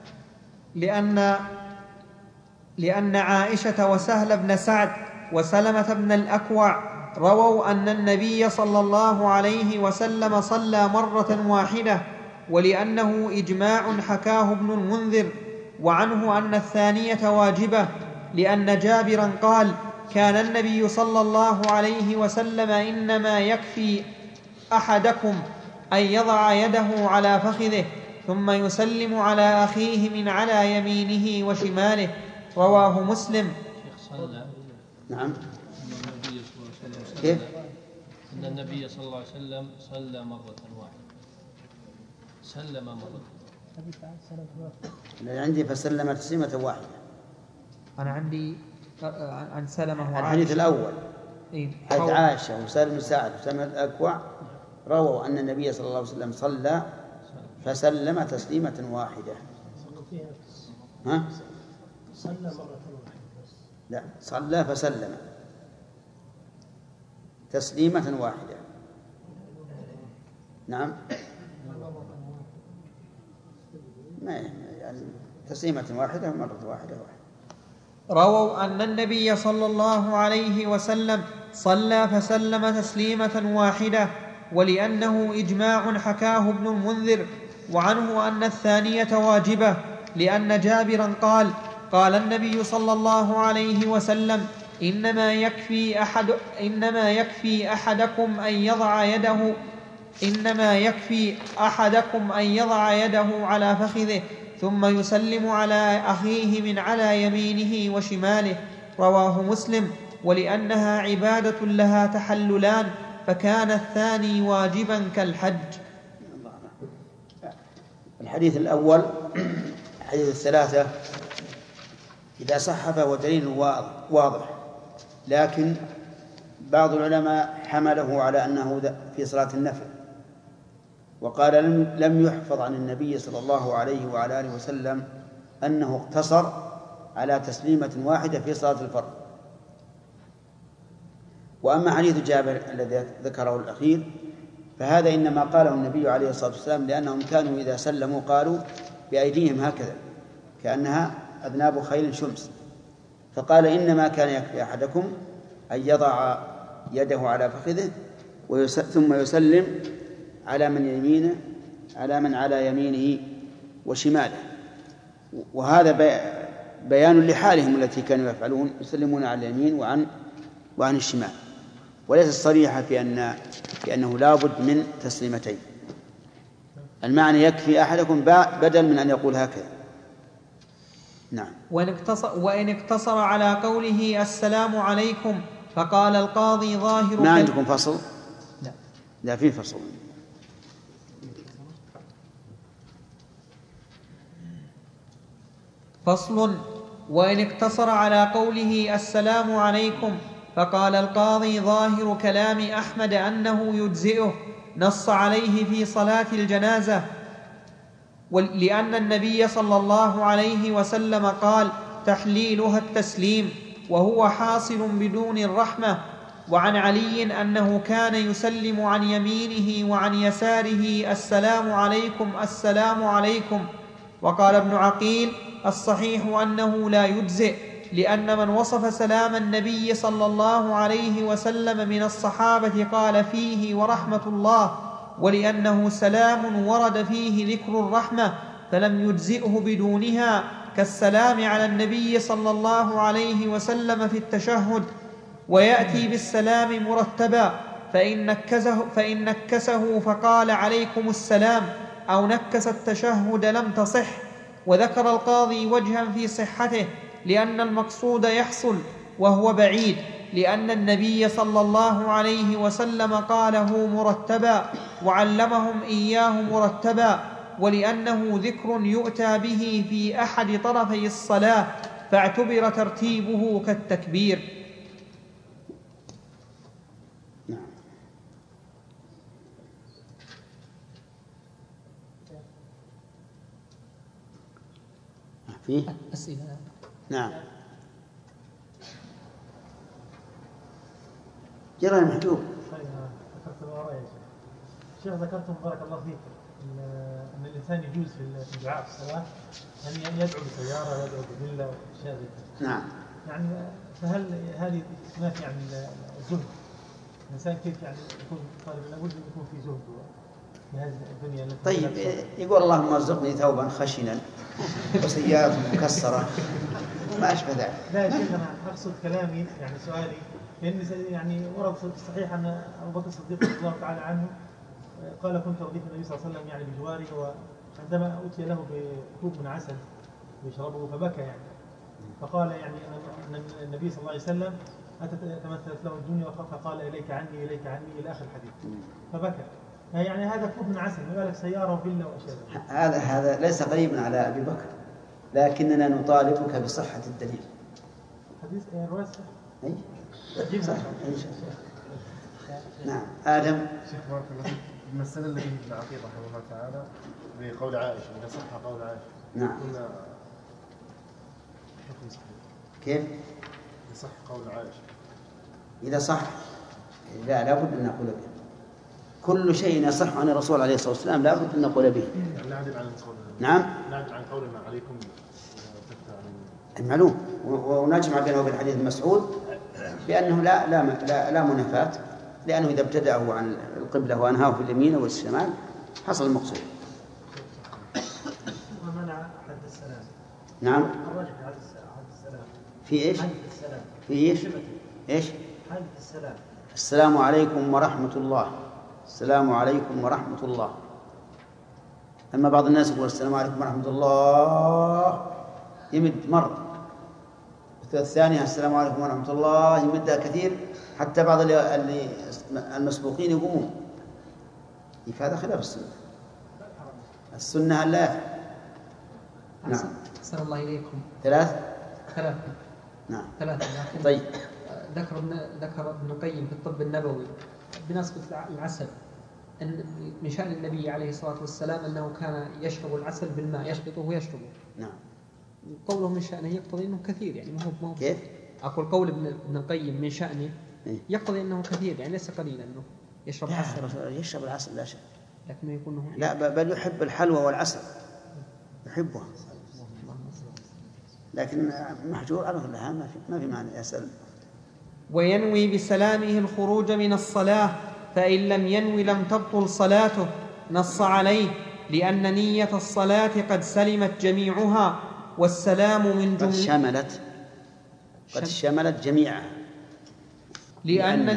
لأن عائشة وسهل بن سعد وسلمة بن الأكوع رووا أن النبي صلى الله عليه وسلم صلى مرة واحدة، ولأنه إجماع حكاه ابن المنذر، وعنه أن الثانية واجبة، لأن جابرا قال: كان النبي صلى الله عليه وسلم إنما يكفي أحدكم أن يضع يده على فخذه ثم يسلم على أخيه من على يمينه وشماله. رواه مسلم. نعم. كيف؟ أن النبي صلى الله عليه وسلم صلى مرة واحدة، سلم مرة. عندي فسلم تسليمة واحدة. أنا عندي عن سلمة الحديث الأول حديث عائشة وسالم سعد وسلمة الأكوع رووا أن النبي صلى الله عليه وسلم صلى فسلم تسليمة واحدة. ها؟ صلى مرة واحدة. لا، صلى فسلم تسليمة واحدة. نعم. ما يعني تسليمة واحدة مرة واحدة. رووا أن النبي صلى الله عليه وسلم صلى فسلم تسليمة واحدة، ولأنه إجماع حكاه ابن المنذر، وعنه أن الثانية واجبة، لأن جابرا قال: قال النبي صلى الله عليه وسلم: إنما يكفي أحدكم أن يضع يده على فخذه ثم يسلم على أخيه من على يمينه وشماله. رواه مسلم. ولأنها عبادة لها تحللان، فكان الثاني واجبا كالحج. الحديث الأول حديث الثلاثة إذا صح فهو دليل واضح، لكن بعض العلماء حمله على أنه في صلاة النفل، وقال لم يحفظ عن النبي صلى الله عليه وعلى آله وسلم أنه اقتصر على تسليمة واحدة في صلاة الفرض. وأما حديث جابر الذي ذكره الأخير فهذا إنما قاله النبي عليه الصلاة والسلام لأنهم كانوا إذا سلموا قالوا بأيديهم هكذا كأنها أذناب خيل شمس، فقال إنما كان يكفي أحدكم أن يضع يده على فخذه ثم يسلم على من على يمينه وشماله. وهذا بيان لحالهم التي كانوا يفعلون، يسلمون على اليمين وعن الشمال، وليس الصريحة في أنه لا بد من تسليمتين. المعنى يكفي أحدكم بدل من أن يقول هكذا. نعم. وإن اقتصر على قوله السلام عليكم فقال القاضي ظاهر. ما عندكم فصل؟ لا. لا في فصل. فصل. وإن اقتصر على قوله السلام عليكم فقال القاضي ظاهر كلام أحمد أنه يجزئه، نص عليه في صلاة الجنازة، لأن النبي صلى الله عليه وسلم قال تحليلها التسليم وهو حاصل بدون الرحمة. وعن علي أنه كان يسلم عن يمينه وعن يساره السلام عليكم السلام عليكم. وقال ابن عقيل الصحيح أنه لا يجزئ، لأن من وصف سلام النبي صلى الله عليه وسلم من الصحابة قال فيه ورحمة الله، ولأنه سلام ورد فيه ذكر الرحمة فلم يجزئه بدونها، كالسلام على النبي صلى الله عليه وسلم في التشهد. ويأتي بالسلام مرتبا، فإن نكسه فقال عليكم السلام أو نكس التشهد لم تصح. وذكر القاضي وجها في صحته، لأن المقصود يحصل وهو بعيد، لأن النبي صلى الله عليه وسلم قاله مرتبا وعلمهم إياه مرتبا، ولأنه ذكر يؤتى به في أحد طرفي الصلاة فاعتبر ترتيبه كالتكبير. فيه أسئلة. نعم. جرى المحجوب. ذكرت الآراء يا شيخ. ذكرتم بارك الله فيك أن الإنسان يجوز في الدعاء في الصلاة أن يدعو بسيارة ويدعو بفيلا وأشياء زي كذا. نعم. يعني فهل هذه تنافي عن الزهد؟ الإنسان كيف يعني يكون طالب لابد أن يكون في زهد في هذه الدنيا التي طيب يقول اللهم ارزقني ثوبا خشنا وسيارة مكسرة وما أشبه ذلك. لا يا شيخ، أنا أقصد كلامي يعني سؤالي، لأن يعني ورد في الصحيح أن أبو بكر الصديق رضي الله تعالى عنه قال كنت رديف النبي صلى الله عليه وسلم يعني بجواره، وعندما أتي له بكوب من عسل يشربه فبكى يعني، فقال يعني أن النبي صلى الله عليه وسلم تمثلت له الدنيا فقال إليك عني إليك عني إلى آخر الحديث فبكى. يعني هذا كوب من عسل، ما بالك سيارة وفيلا وأشياء. هذا ليس غريبا على أبي بكر، لكننا نطالبك بصحة الدليل. حديث رواية صح؟ أي صح. نعم. آدم. شيخ بارك الله فيك، المسألة التي ابن عقيل رحمه الله تعالى بقول عائشة، إذا صح قول عائشة. نعم. قلنا حكم صحيح. كيف؟ يصح قول عائشة. إذا صح لا بد أن نقول به. كل شيء يصح عن الرسول عليه الصلاة والسلام لا بد أن نقول به. نعدل عن قولنا. نعم. نعدل عن قولنا عليكم المعلوم، ونجمع بينه وبين حديث مسعود بأنه لا منافاة، لأنه إذا ابتدأه عن القبلة وأنهاه في اليمين والشمال حصل المقصود. ومنع حد السلام. نعم. الرجل حد السلام. في إيش؟ حد السلام. في إيش؟ إيش؟ حد السلام. السلام عليكم ورحمة الله. السلام عليكم ورحمة الله. أما بعض الناس يقول السلام عليكم ورحمة الله يمد مرة، الثانية السلام عليكم ورحمة الله يمدها كثير، حتى بعض اللي المسبوقين يقومون. هذا خلاف السنة. السنة لا يفعل. نعم. أحسن الله إليكم. ثلاث. نعم. طيب. ذكر ابن القيم في الطب النبوي بنسبة العسل أن من شأن النبي عليه الصلاة والسلام أنه كان يشرب العسل بالماء، يشبطه ويشربه. نعم. قوله من شأنه يقتضي أنه كثير، يعني ما هو كيف؟ أقول قول ابن القيم من شأنه يقتضي أنه كثير، يعني ليس قليلا أنه يشرب عسل. يشرب العسل لا شك، لكنه يكون لا بل يحب الحلوى والعسل يحبها، لكن محجور على كلها ما في معنى. يسأل. وينوي بسلامه الخروج من الصلاة، فإن لم ينوي لم تبطل صلاته، نص عليه، لأن نية الصلاة قد سلمت جميعها، والسلام من جملة قد شملت جميعها، لأن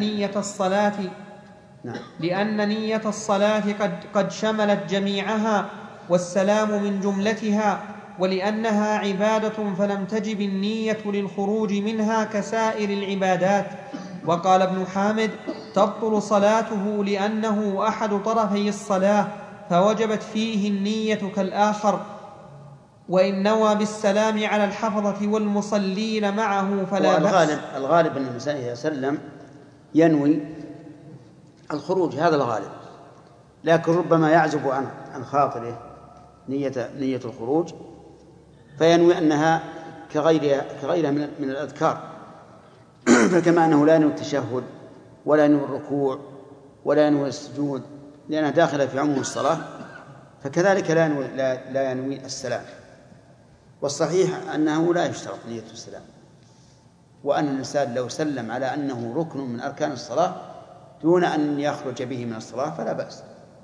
نية الصلاة قد شملت جميعها، والسلام من جملتها، ولأنها عبادة فلم تجب النية للخروج منها كسائر العبادات. وقال ابن حامد تبطل صلاته لأنه أحد طرفي الصلاة، فوجبت فيه النية كالآخر. وإن نوى بالسلام على الحفظة والمصلين معه فلا بأس. الغالب أن الإنسان إذا سلم ينوي الخروج، هذا الغالب، لكن ربما يعزب عن خاطره نية الخروج فينوي أنها كغيرها من الأذكار. فكما أنه لا ينوي التشهد ولا ينوي الركوع ولا ينوي السجود لأنها داخلة في عموم الصلاة، فكذلك لا ينوي السلام. والصحيح أنه لا يشترط نية السلام، وأن الإنسان لو سلم على أنه ركن من أركان الصلاة دون أن يخرج به من الصلاة فلا بأس.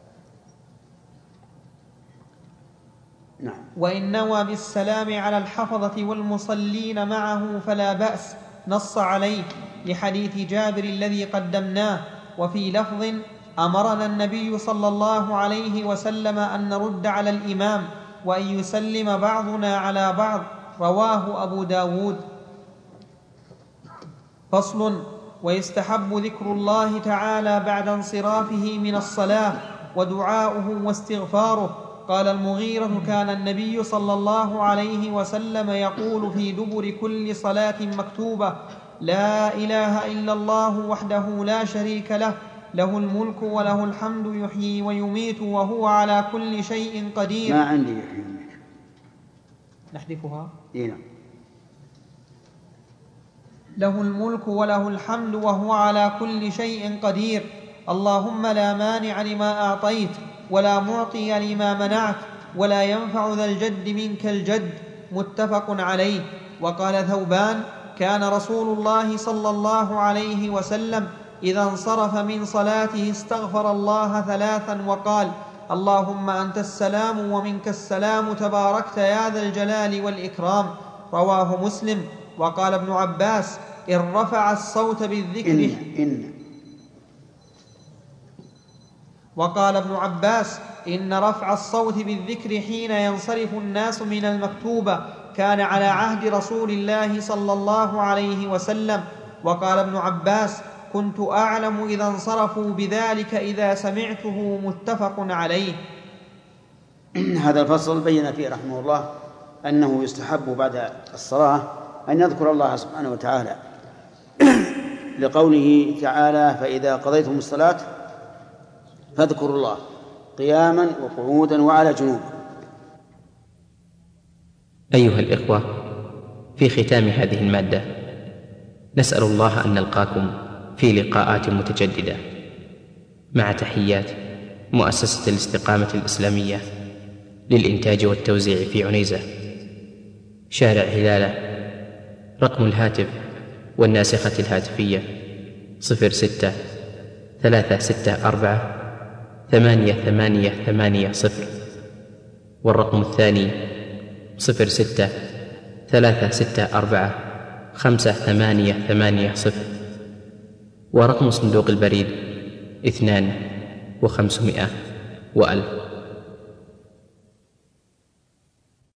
نعم. وإن نوى بالسلام على الحفظة والمصلين معه فلا بأس، نص عليه لحديث جابر الذي قدمناه. وفي لفظ: أمرنا النبي صلى الله عليه وسلم أن نرد على الإمام وأن يسلم بعضنا على بعض، رواه أبو داود. فصل: ويستحب ذكر الله تعالى بعد انصرافه من الصلاة ودعاؤه واستغفاره. قال المغيرة: كان النبي صلى الله عليه وسلم يقول في دبر كل صلاة مكتوبة: لا إله إلا الله وحده لا شريك له، له الملك وله الحمد يحيي ويميت وهو على كل شيء قدير. ما عندي يحيي ويميت، نحذفها. نعم. له الملك وله الحمد وهو على كل شيء قدير. اللهم لا مانع لما أعطيت ولا معطي لما منعت ولا ينفع ذا الجد منك الجد. متفق عليه. وقال ثوبان: كان رسول الله صلى الله عليه وسلم إذا انصرف من صلاته استغفر الله 3 وقال: اللهم أنت السلام ومنك السلام تباركت يا ذا الجلال والإكرام. رواه مسلم. وقال ابن عباس: إن رفع الصوت بالذكر وقال ابن عباس: إن رفع الصوت بالذكر حين ينصرف الناس من المكتوبة كان على عهد رسول الله صلى الله عليه وسلم. وقال ابن عباس: كنت أعلم إذا انصرفوا بذلك إذا سمعته. متفق عليه. هذا الفصل بين فيه رحمه الله أنه يستحب بعد الصلاة أن يذكر الله سبحانه وتعالى لقوله تعالى: فإذا قضيتم الصلاة فاذكروا الله قياما وقعودا وعلى جنوب. أيها الإخوة، في ختام هذه المادة نسأل الله أن نلقاكم في لقاءات متجددة، مع تحيات مؤسسة الاستقامة الإسلامية للإنتاج والتوزيع في عنيزة، شارع هلالة. رقم الهاتف والناسخة الهاتفية 06-364-8880، والرقم الثاني 06-364-5880، ورقم صندوق البريد 2500 و1000.